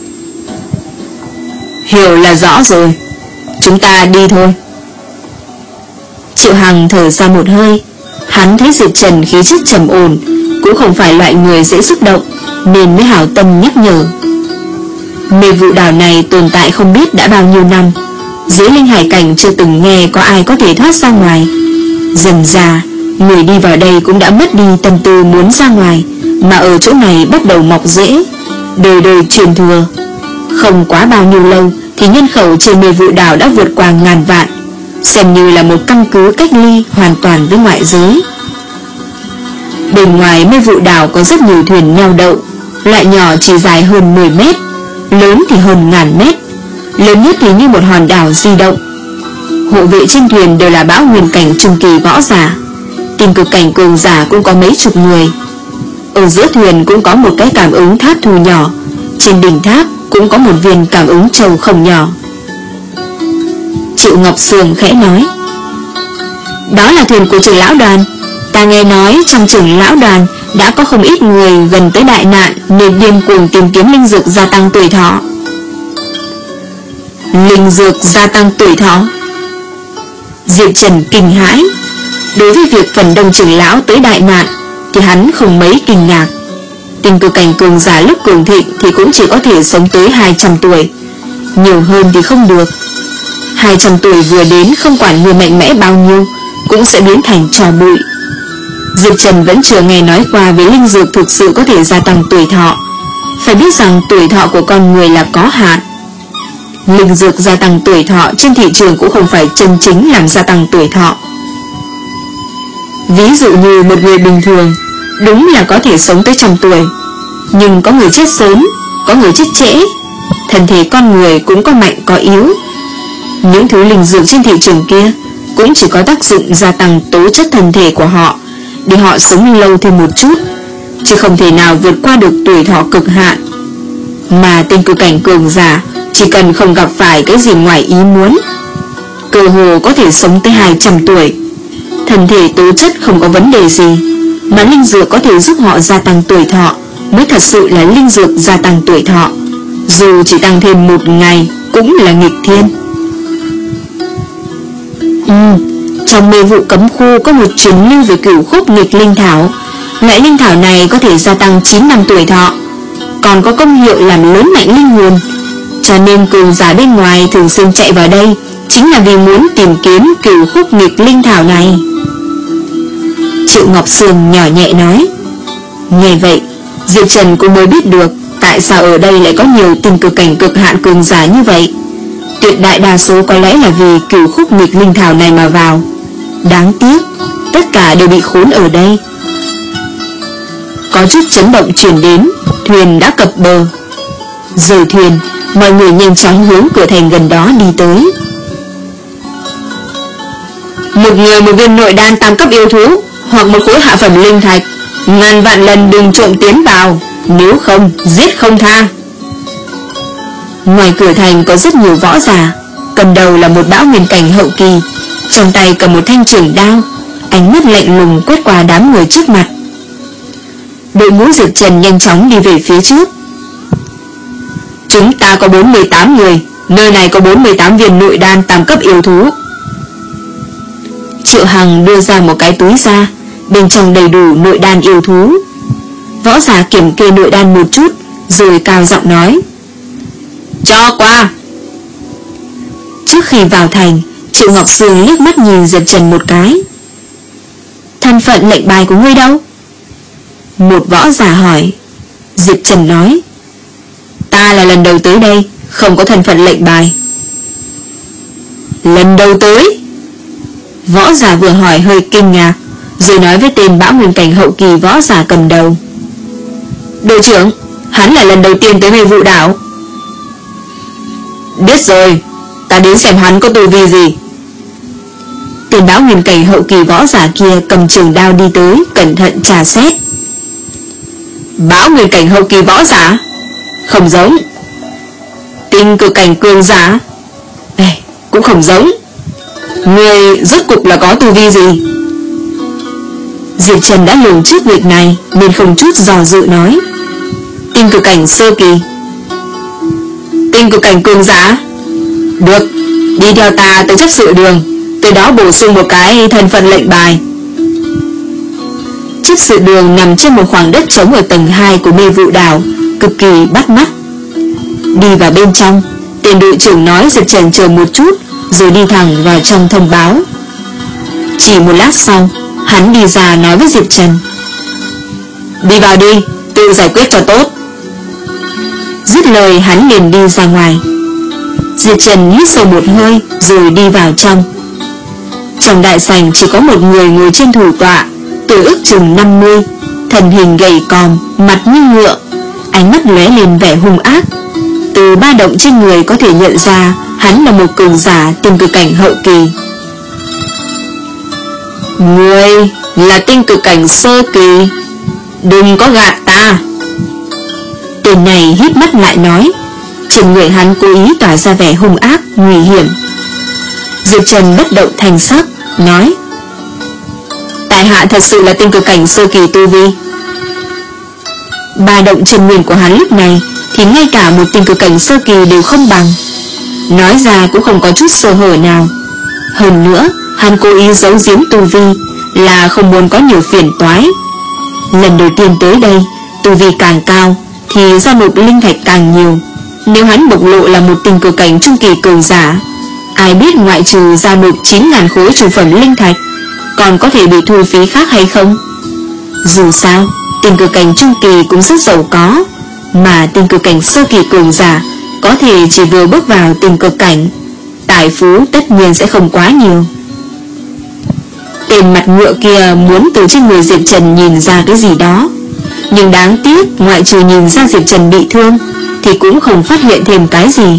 Hiểu là rõ rồi, chúng ta đi thôi. Triệu Hằng thở ra một hơi. Hắn thấy Diệp Trần khí chất trầm ổn, cũng không phải loại người dễ xúc động, nên mới hảo tâm nhắc nhở. Mê vụ đảo này tồn tại không biết đã bao nhiêu năm, dưới linh hải cảnh chưa từng nghe có ai có thể thoát ra ngoài. Dần dà người đi vào đây cũng đã mất đi tâm tư muốn ra ngoài, mà ở chỗ này bắt đầu mọc rễ, đời đời truyền thừa. Không quá bao nhiêu lâu thì nhân khẩu trên mê vụ đảo đã vượt qua ngàn vạn, xem như là một căn cứ cách ly hoàn toàn với ngoại giới. Bên ngoài mê vụ đảo có rất nhiều thuyền neo đậu, loại nhỏ chỉ dài hơn mười mét, lớn thì hơn ngàn mét. lớn nhất thì như một hòn đảo di động. Hộ vệ trên thuyền đều là bão nguyên cảnh trung kỳ võ giả, tinh cực cảnh cường giả cũng có mấy chục người. Ở giữa thuyền cũng có một cái cảm ứng tháp thu nhỏ, trên đỉnh tháp cũng có một viên cảm ứng châu không nhỏ. Triệu Ngọc Sương khẽ nói: đó là thuyền của trưởng lão đoàn. Ta nghe nói trong trưởng lão đoàn đã có không ít người gần tới đại nạn nên điên cuồng tìm kiếm linh dược gia tăng tuổi thọ. Linh dược gia tăng tuổi thọ? Diệp Trần kinh hãi. Đối với việc phần đông trưởng lão tới đại nạn thì hắn không mấy kinh ngạc. Tinh cực cảnh cường giả lúc cường thịnh thì cũng chỉ có thể sống tới hai trăm tuổi, nhiều hơn thì không được. Hai trăm tuổi vừa đến, không quản người mạnh mẽ bao nhiêu cũng sẽ biến thành tro bụi. Diệp Trần vẫn chưa nghe nói qua về linh dược thực sự có thể gia tăng tuổi thọ. Phải biết rằng tuổi thọ của con người là có hạn. Linh dược gia tăng tuổi thọ trên thị trường cũng không phải chân chính làm gia tăng tuổi thọ. Ví dụ như một người bình thường đúng là có thể sống tới trăm tuổi, nhưng có người chết sớm, có người chết trễ. Thân thể con người cũng có mạnh có yếu. Những thứ linh dược trên thị trường kia cũng chỉ có tác dụng gia tăng tố chất thân thể của họ, để họ sống lâu thêm một chút, chứ không thể nào vượt qua được tuổi thọ cực hạn. Mà tinh cực cảnh cường giả chỉ cần không gặp phải cái gì ngoài ý muốn, cơ hồ có thể sống tới hai trăm tuổi. Thân thể tố chất không có vấn đề gì, mà linh dược có thể giúp họ gia tăng tuổi thọ mới thật sự là linh dược gia tăng tuổi thọ. Dù chỉ tăng thêm một ngày cũng là nghịch thiên. Ừ, trong mê vụ cấm khu có một truyền lưu về cửu khúc nghịch linh thảo. Loại linh thảo này có thể gia tăng chín năm tuổi thọ, còn có công hiệu làm lớn mạnh linh hồn. Cho nên cường giả bên ngoài thường xuyên chạy vào đây chính là vì muốn tìm kiếm cửu khúc nghịch linh thảo này. Triệu Ngọc Sương nhỏ nhẹ nói. Nghe vậy, Diệp Trần cũng mới biết được tại sao ở đây lại có nhiều tinh cực cảnh cực hạn cường giả như vậy. Tuyệt đại đa số có lẽ là vì cửu khúc nghịch linh thảo này mà vào. Đáng tiếc, tất cả đều bị khốn ở đây. Có chút chấn động truyền đến, thuyền đã cập bờ. Rời thuyền, mọi người nhanh chóng hướng cửa thành gần đó đi tới. Một người một viên nội đan tam cấp yêu thú hoặc một khối hạ phẩm linh thạch, ngàn vạn lần đừng trộm tiến vào, nếu không giết không tha. Ngoài cửa thành có rất nhiều võ giả, cầm đầu là một bão nguyên cảnh hậu kỳ, trong tay cầm một thanh trường đao, ánh mắt lạnh lùng quét qua đám người trước mặt. Đội ngũ Diệp Trần nhanh chóng đi về phía trước. Chúng ta có bốn mươi tám người, nơi này có bốn mươi tám viên nội đan tam cấp yêu thú. Triệu Hằng đưa ra một cái túi ra, bên trong đầy đủ nội đan yêu thú. Võ giả kiểm kê nội đan một chút, rồi cao giọng nói: cho qua. Trước khi vào thành, Triệu Ngọc Sương liếc mắt nhìn Diệp Trần một cái. Thân phận lệnh bài của ngươi đâu? Một võ giả hỏi. Diệp Trần nói: ta là lần đầu tới đây, không có thân phận lệnh bài. Lần đầu tới? Võ giả vừa hỏi hơi kinh ngạc, rồi nói với tên bão nguyên cảnh hậu kỳ võ giả cầm đầu: đội trưởng, hắn là lần đầu tiên tới mê vụ đảo. Biết rồi, ta đến xem hắn có tu vi gì. Tên bão nguyên cảnh hậu kỳ võ giả kia cầm trường đao đi tới, cẩn thận trà xét. Bão nguyên cảnh hậu kỳ võ giả? Không giống. Tinh cực cảnh cường giả? Ê, cũng không giống. Người rốt cục là có tu vi gì? Diệp Trần đã lường trước việc này nên không chút dò dự nói: tinh cực cảnh sơ kỳ. Tinh cực cảnh cường giả? Được, đi theo ta tới chấp sự đường, tới đó bổ sung một cái thân phận lệnh bài. Chấp sự đường nằm trên một khoảng đất trống ở tầng hai của mê vụ đảo, cực kỳ bắt mắt. Đi vào bên trong, tên đội trưởng nói Diệp Trần chờ một chút, rồi đi thẳng vào trong thông báo. Chỉ một lát sau, hắn đi ra nói với Diệp Trần: đi vào đi, tự giải quyết cho tốt. Dứt lời hắn liền đi ra ngoài. Diệp Trần hít sâu một hơi rồi đi vào trong. Trong đại sảnh chỉ có một người ngồi trên thủ tọa, tuổi ước chừng năm mươi, thân hình gầy còm, mặt như ngựa, ánh mắt lóe lên vẻ hung ác. Từ từ ba động trên người có thể nhận ra hắn là một cường giả tinh cực cảnh hậu kỳ. Ngươi là tinh cực cảnh sơ kỳ, đừng có gạt ta. Tên này híp mắt lại nói. Trên người hắn cố ý tỏa ra vẻ hung ác, nguy hiểm. Diệp Trần bất động thành sắc, nói: tại hạ thật sự là tinh cực cảnh sơ kỳ tu vi. Ba động chân nguyên của hắn lúc này thì ngay cả một tinh cực cảnh sơ kỳ đều không bằng. Nói ra cũng không có chút sơ hở nào. Hơn nữa, hắn cố ý giấu giếm tu vi là không muốn có nhiều phiền toái. Lần đầu tiên tới đây, tu vi càng cao thì giao nộp linh thạch càng nhiều. Nếu hắn bộc lộ là một tinh cực cảnh trung kỳ cường giả, ai biết ngoại trừ giao nộp chín ngàn khối trung phẩm linh thạch, còn có thể bị thu phí khác hay không? Dù sao, tinh cực cảnh trung kỳ cũng rất giàu có, mà tinh cực cảnh sơ kỳ cường giả có thể chỉ vừa bước vào tinh cực cảnh, tài phú tất nhiên sẽ không quá nhiều. Tên mặt ngựa kia muốn từ trên người Diệp Trần nhìn ra cái gì đó, nhưng đáng tiếc ngoại trừ nhìn ra Diệp Trần bị thương thì cũng không phát hiện thêm cái gì.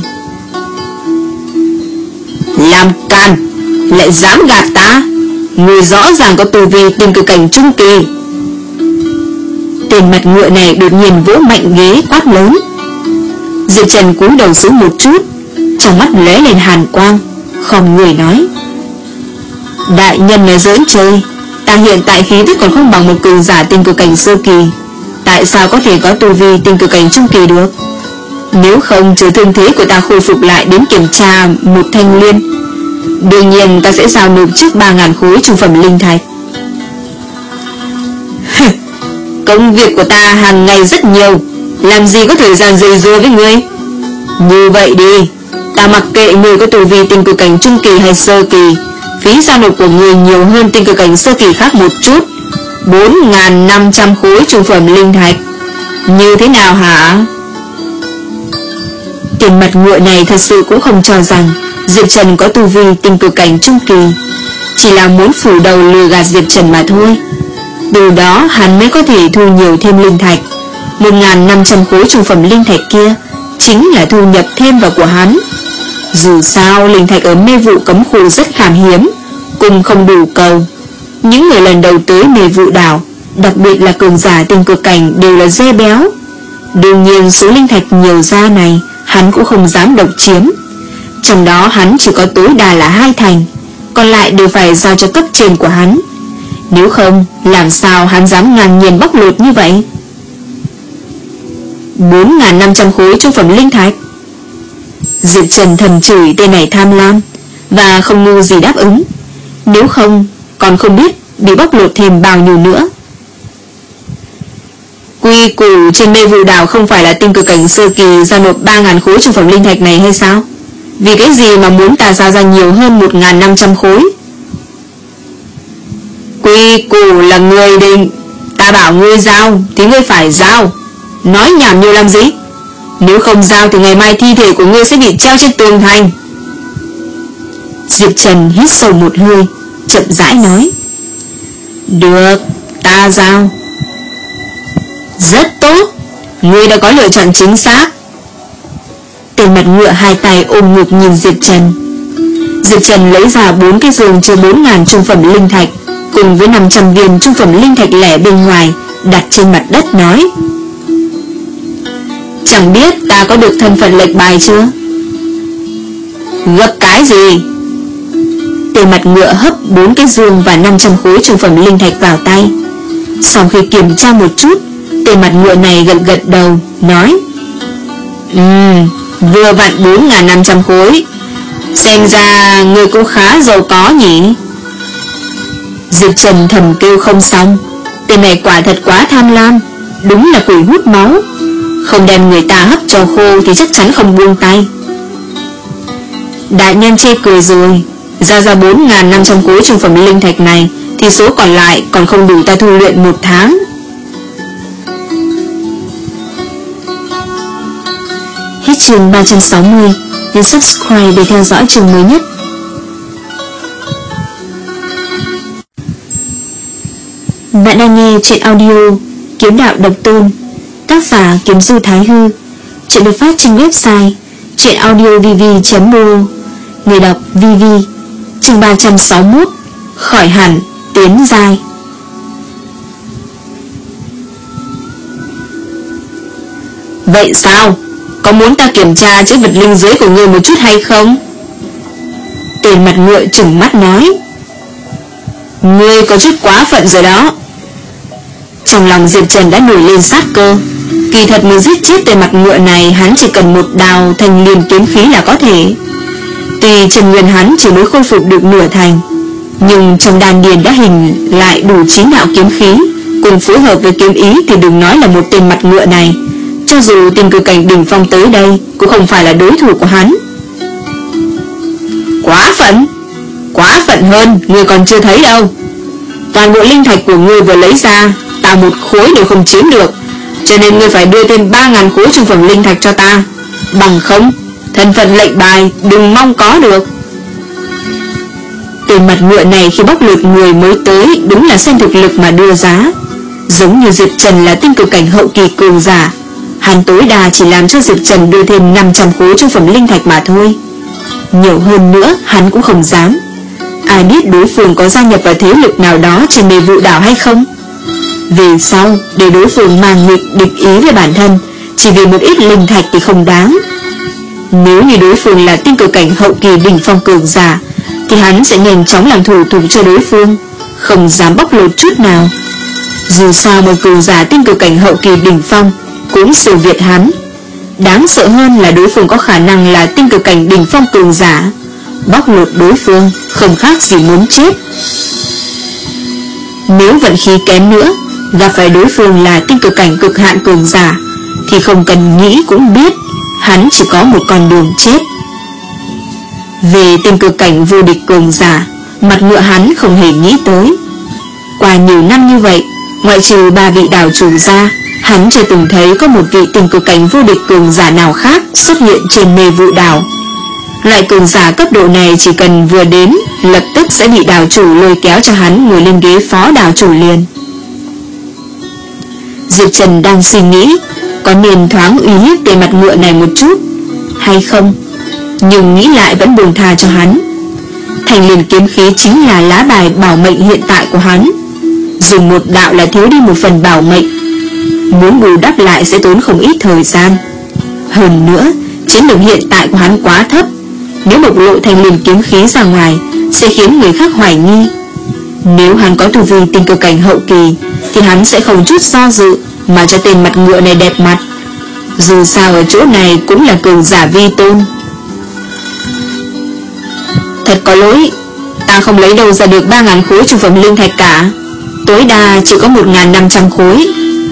Làm càn, lại dám gạt ta, người rõ ràng có tu vi tinh cực cảnh trung kỳ. Tên mặt ngựa này đột nhiên vỗ mạnh ghế quát lớn. Diệp Trần cúi đầu xuống một chút, trong mắt lóe lên hàn quang, khom người nói: đại nhân là giỡn chơi, ta hiện tại khí tức còn không bằng một cường giả tinh cực cảnh sơ kỳ, tại sao có thể có tu vi tinh cực cảnh trung kỳ được? Nếu không chờ thương thế của ta khôi phục lại đến kiểm tra một thanh liên, đương nhiên ta sẽ giao nộp trước ba ngàn khối trung phẩm linh thạch. Công việc của ta hàng ngày rất nhiều, làm gì có thời gian dây dưa với ngươi. Như vậy đi, ta mặc kệ ngươi có tu vi tinh cực cảnh trung kỳ hay sơ kỳ, phí giao nộp của ngươi nhiều hơn tinh cực cảnh sơ kỳ khác một chút, bốn ngàn năm trăm khối trung phẩm linh thạch. Như thế nào hả? Tiền mặt ngựa này thật sự cũng không cho rằng Diệp Trần có tu vi tinh cực cảnh trung kỳ, chỉ là muốn phủ đầu lừa gạt Diệp Trần mà thôi. Từ đó hắn mới có thể thu nhiều thêm linh thạch. Một ngàn năm trăm khối trung phẩm linh thạch kia chính là thu nhập thêm vào của hắn. Dù sao linh thạch ở mê vụ cấm khu rất khan hiếm, cùng không đủ cầu. Những người lần đầu tới mê vụ đảo, đặc biệt là cường giả tinh cực cảnh, đều là dê béo. Đương nhiên số linh thạch nhiều ra này hắn cũng không dám độc chiếm. Trong đó hắn chỉ có tối đa là hai thành, còn lại đều phải giao cho cấp trên của hắn. Nếu không, làm sao hắn dám ngang nhiên bóc lột như vậy? Bốn ngàn năm trăm khối trung phẩm linh thạch. Diệp Trần thầm chửi tên này tham lam, và không ngu gì đáp ứng. Nếu không, còn không biết bị bóc lột thêm bao nhiêu nữa. Quy củ trên mê vụ đảo không phải là tinh cực cảnh sơ kỳ giao nộp ba ngàn khối trung phẩm linh thạch này hay sao? Vì cái gì mà muốn ta giao ra nhiều hơn một ngàn năm trăm khối? Quy củ là người định, ta bảo ngươi giao thì ngươi phải giao. Nói nhảm nhiều làm gì? Nếu không giao thì ngày mai thi thể của ngươi sẽ bị treo trên tường thành. Diệp Trần hít sâu một hơi, chậm rãi nói: được, ta giao. Rất tốt, ngươi đã có lựa chọn chính xác. Tên mặt ngựa hai tay ôm ngực nhìn Diệp Trần. Diệp Trần lấy ra bốn cái giường chứa bốn ngàn trung phẩm linh thạch cùng với năm trăm viên trung phẩm linh thạch lẻ bên ngoài, đặt trên mặt đất nói: chẳng biết ta có được thân phận lệnh bài chưa? Gấp cái gì? Tên mặt ngựa hấp bốn cái giường và năm trăm khối trung phẩm linh thạch vào tay. Sau khi kiểm tra một chút, tên mặt ngựa này gật gật đầu, nói: Ừm, vừa vặn bốn ngàn năm trăm khối. Xem ra người cũng khá giàu có nhỉ? Diệp Trần thầm kêu không xong. Tên này quả thật quá tham lam, đúng là quỷ hút máu. Không đem người ta hấp cho khô thì chắc chắn không buông tay. Đại nhân chê cười rồi. Ra ra bốn ngàn năm trăm khối trung phẩm linh thạch này thì số còn lại còn không đủ ta thu luyện một tháng. Hết chương ba trăm sáu mươi. Nhấn subscribe để theo dõi chương mới nhất. Bạn đang nghe truyện audio Kiếm Đạo Độc Tôn, tác giả Kiếm Du Thái Hư. Chuyện được phát trên website Truyện audio vê vê chấm mê o. Người đọc vê vê. Chương ba trăm sáu mươi mốt. Khỏi hẳn tiến giai. Vậy sao? Có muốn ta kiểm tra chữ vật linh giới của ngươi một chút hay không? Tên mặt ngựa trừng mắt nói. Ngươi có chút quá phận rồi đó. Trong lòng Diệp Trần đã nổi lên sát cơ. Kỳ thật muốn giết chết tên mặt ngựa này, hắn chỉ cần một đào thành liền kiếm khí là có thể. Tuy Trần Nguyên hắn chỉ mới khôi phục được nửa thành, nhưng trong đan điền đã hình lại đủ chín đạo kiếm khí, cùng phối hợp với kiếm ý thì đừng nói là một tên mặt ngựa này, cho dù tên cử cảnh đỉnh phong tới đây cũng không phải là đối thủ của hắn. Quá phận, quá phận hơn, ngươi còn chưa thấy đâu. Toàn bộ linh thạch của ngươi vừa lấy ra, ta một khối đều không chiếm được, cho nên ngươi phải đưa thêm ba ngàn khối trung phẩm linh thạch cho ta. Bằng không, thân phận lệnh bài đừng mong có được. Tên mặt ngựa này khi bóc lột người mới tới đúng là xem thực lực mà đưa giá. Giống như Diệp Trần là tinh cực cảnh hậu kỳ cường giả, hắn tối đa chỉ làm cho Diệp Trần đưa thêm năm trăm khối trung phẩm linh thạch mà thôi. Nhiều hơn nữa hắn cũng không dám. Ai biết đối phương có gia nhập vào thế lực nào đó trên Mê Vụ Đảo hay không. Về sau để đối phương mang nghịch địch ý với bản thân, chỉ vì một ít linh thạch thì không đáng. Nếu như đối phương là tinh cực cảnh hậu kỳ đỉnh phong cường giả, thì hắn sẽ nhanh chóng làm thủ tục cho đối phương, không dám bóc lột chút nào. Dù sao một cường giả tinh cực cảnh hậu kỳ đỉnh phong cũng siêu việt hắn. Đáng sợ hơn là đối phương có khả năng là tinh cực cảnh đỉnh phong cường giả. Bóc lột đối phương không khác gì muốn chết. Nếu vận khí kém nữa, gặp phải đối phương là tinh cực cảnh cực hạn cường giả, thì không cần nghĩ cũng biết hắn chỉ có một con đường chết. Về tinh cực cảnh vô địch cường giả, mặt ngựa hắn không hề nghĩ tới. Qua nhiều năm như vậy, ngoại trừ ba vị đảo chủ ra, hắn chưa từng thấy có một vị tinh cực cảnh vô địch cường giả nào khác xuất hiện trên Mê Vụ Đảo. Loại cường giả cấp độ này chỉ cần vừa đến, lập tức sẽ bị đảo chủ lôi kéo cho hắn ngồi lên ghế phó đảo chủ liền. Diệp Trần đang suy nghĩ có nên thoáng uy hiếp về mặt ngựa này một chút hay không, nhưng nghĩ lại vẫn buông tha cho hắn. Thành liền kiếm khí chính là lá bài bảo mệnh hiện tại của hắn. Dùng một đạo là thiếu đi một phần bảo mệnh, muốn bù đắp lại sẽ tốn không ít thời gian. Hơn nữa, chiến lược hiện tại của hắn quá thấp, nếu bộc lộ thành liền kiếm khí ra ngoài sẽ khiến người khác hoài nghi. Nếu hắn có tu vi tinh cực cảnh hậu kỳ thì hắn sẽ không chút do dự mà cho tên mặt ngựa này đẹp mặt. Dù sao ở chỗ này cũng là cường giả vi tôn. Thật có lỗi, ta không lấy đâu ra được ba ngàn khối trung phẩm linh thạch cả, tối đa chỉ có một ngàn năm trăm khối.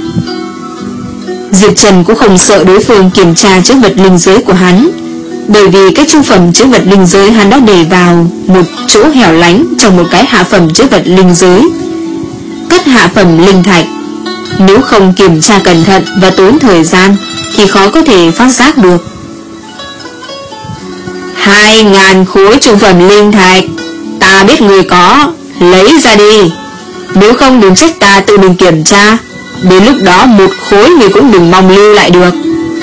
Diệp Trần cũng không sợ đối phương kiểm tra chữ vật linh giới của hắn, bởi vì cái trung phẩm chữ vật linh giới hắn đã để vào một chỗ hẻo lánh trong một cái hạ phẩm chữ vật linh giới, cất hạ phẩm linh thạch. Nếu không kiểm tra cẩn thận và tốn thời gian thì khó có thể phát giác được. Hai ngàn khối trung phẩm linh thạch, ta biết người có, lấy ra đi. Nếu không đừng trách ta tự mình kiểm tra, đến lúc đó một khối người cũng đừng mong lưu lại được.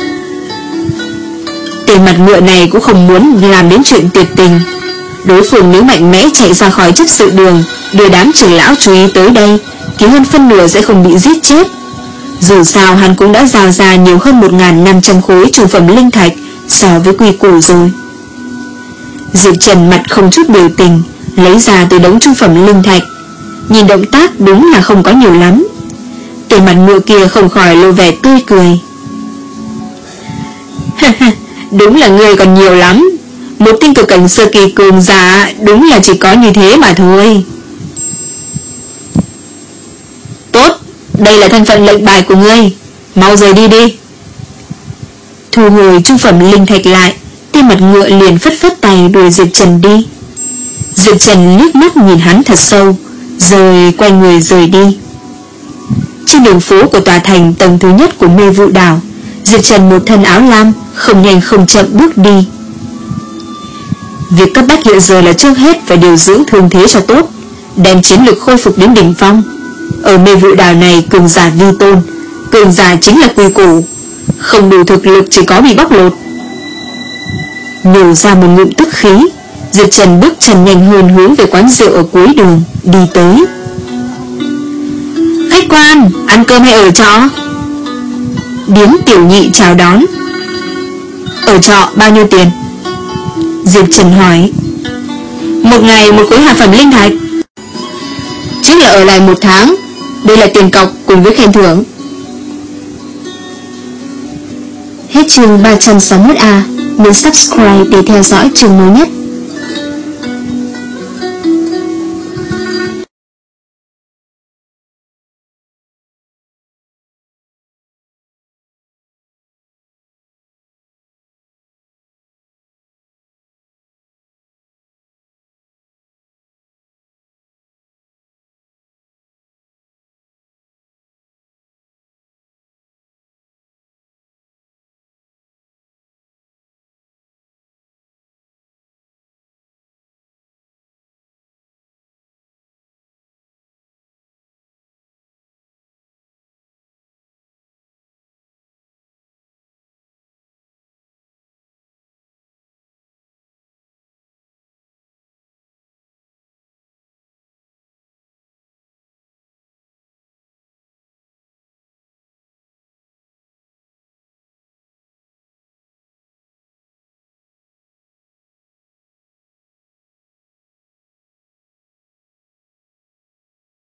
Tên mặt ngựa này cũng không muốn làm đến chuyện tuyệt tình. Đối phương nếu mạnh mẽ chạy ra khỏi chấp sự đường, đưa đám trưởng lão chú ý tới đây, thì hơn phân nửa sẽ không bị giết chết. Dù sao hắn cũng đã giao ra nhiều hơn một ngàn năm trăm khối trung phẩm linh thạch so với quy củ rồi. Diệp Trần mặt không chút biểu tình, lấy ra từ đống trung phẩm linh thạch. Nhìn động tác đúng là không có nhiều lắm. Tên mặt ngựa kia không khỏi lộ vẻ tươi cười. Đúng là người còn nhiều lắm. Một tinh cực cảnh sơ kỳ cường giả đúng là chỉ có như thế mà thôi. Tốt, đây là thân phận lệnh bài của ngươi, mau rời đi đi. Thu hồi trung phẩm linh thạch lại, tên mặt ngựa liền phất phất tay đuổi Diệp Trần đi. Diệp Trần liếc mắt nhìn hắn thật sâu, rồi quay người rời đi. Trên đường phố của tòa thành tầng thứ nhất của Mê Vụ Đảo, Diệp Trần một thân áo lam, không nhanh không chậm bước đi. Việc cấp bách hiện giờ là trước hết phải điều dưỡng thương thế cho tốt, đem chiến lực khôi phục đến đỉnh phong. Ở Mê Vụ Đảo này cường giả vi tôn, cường giả chính là quy củ, không đủ thực lực chỉ có bị bóc lột. nhổ ra một ngụm tức khí. Diệp Trần bước chân nhanh hơn hướng về quán rượu ở cuối đường đi tới. Khách quan, ăn cơm hay ở trọ? Điếm Tiểu Nhị chào đón. Ở trọ bao nhiêu tiền? Diệp Trần hỏi. Một ngày một khối hạ phẩm linh thạch. Trước là ở lại một tháng. Đây là tiền cọc cùng với khen thưởng. Hết chương ba trăm sáu mươi mốt A. Nhấn subscribe để theo dõi chương mới nhất.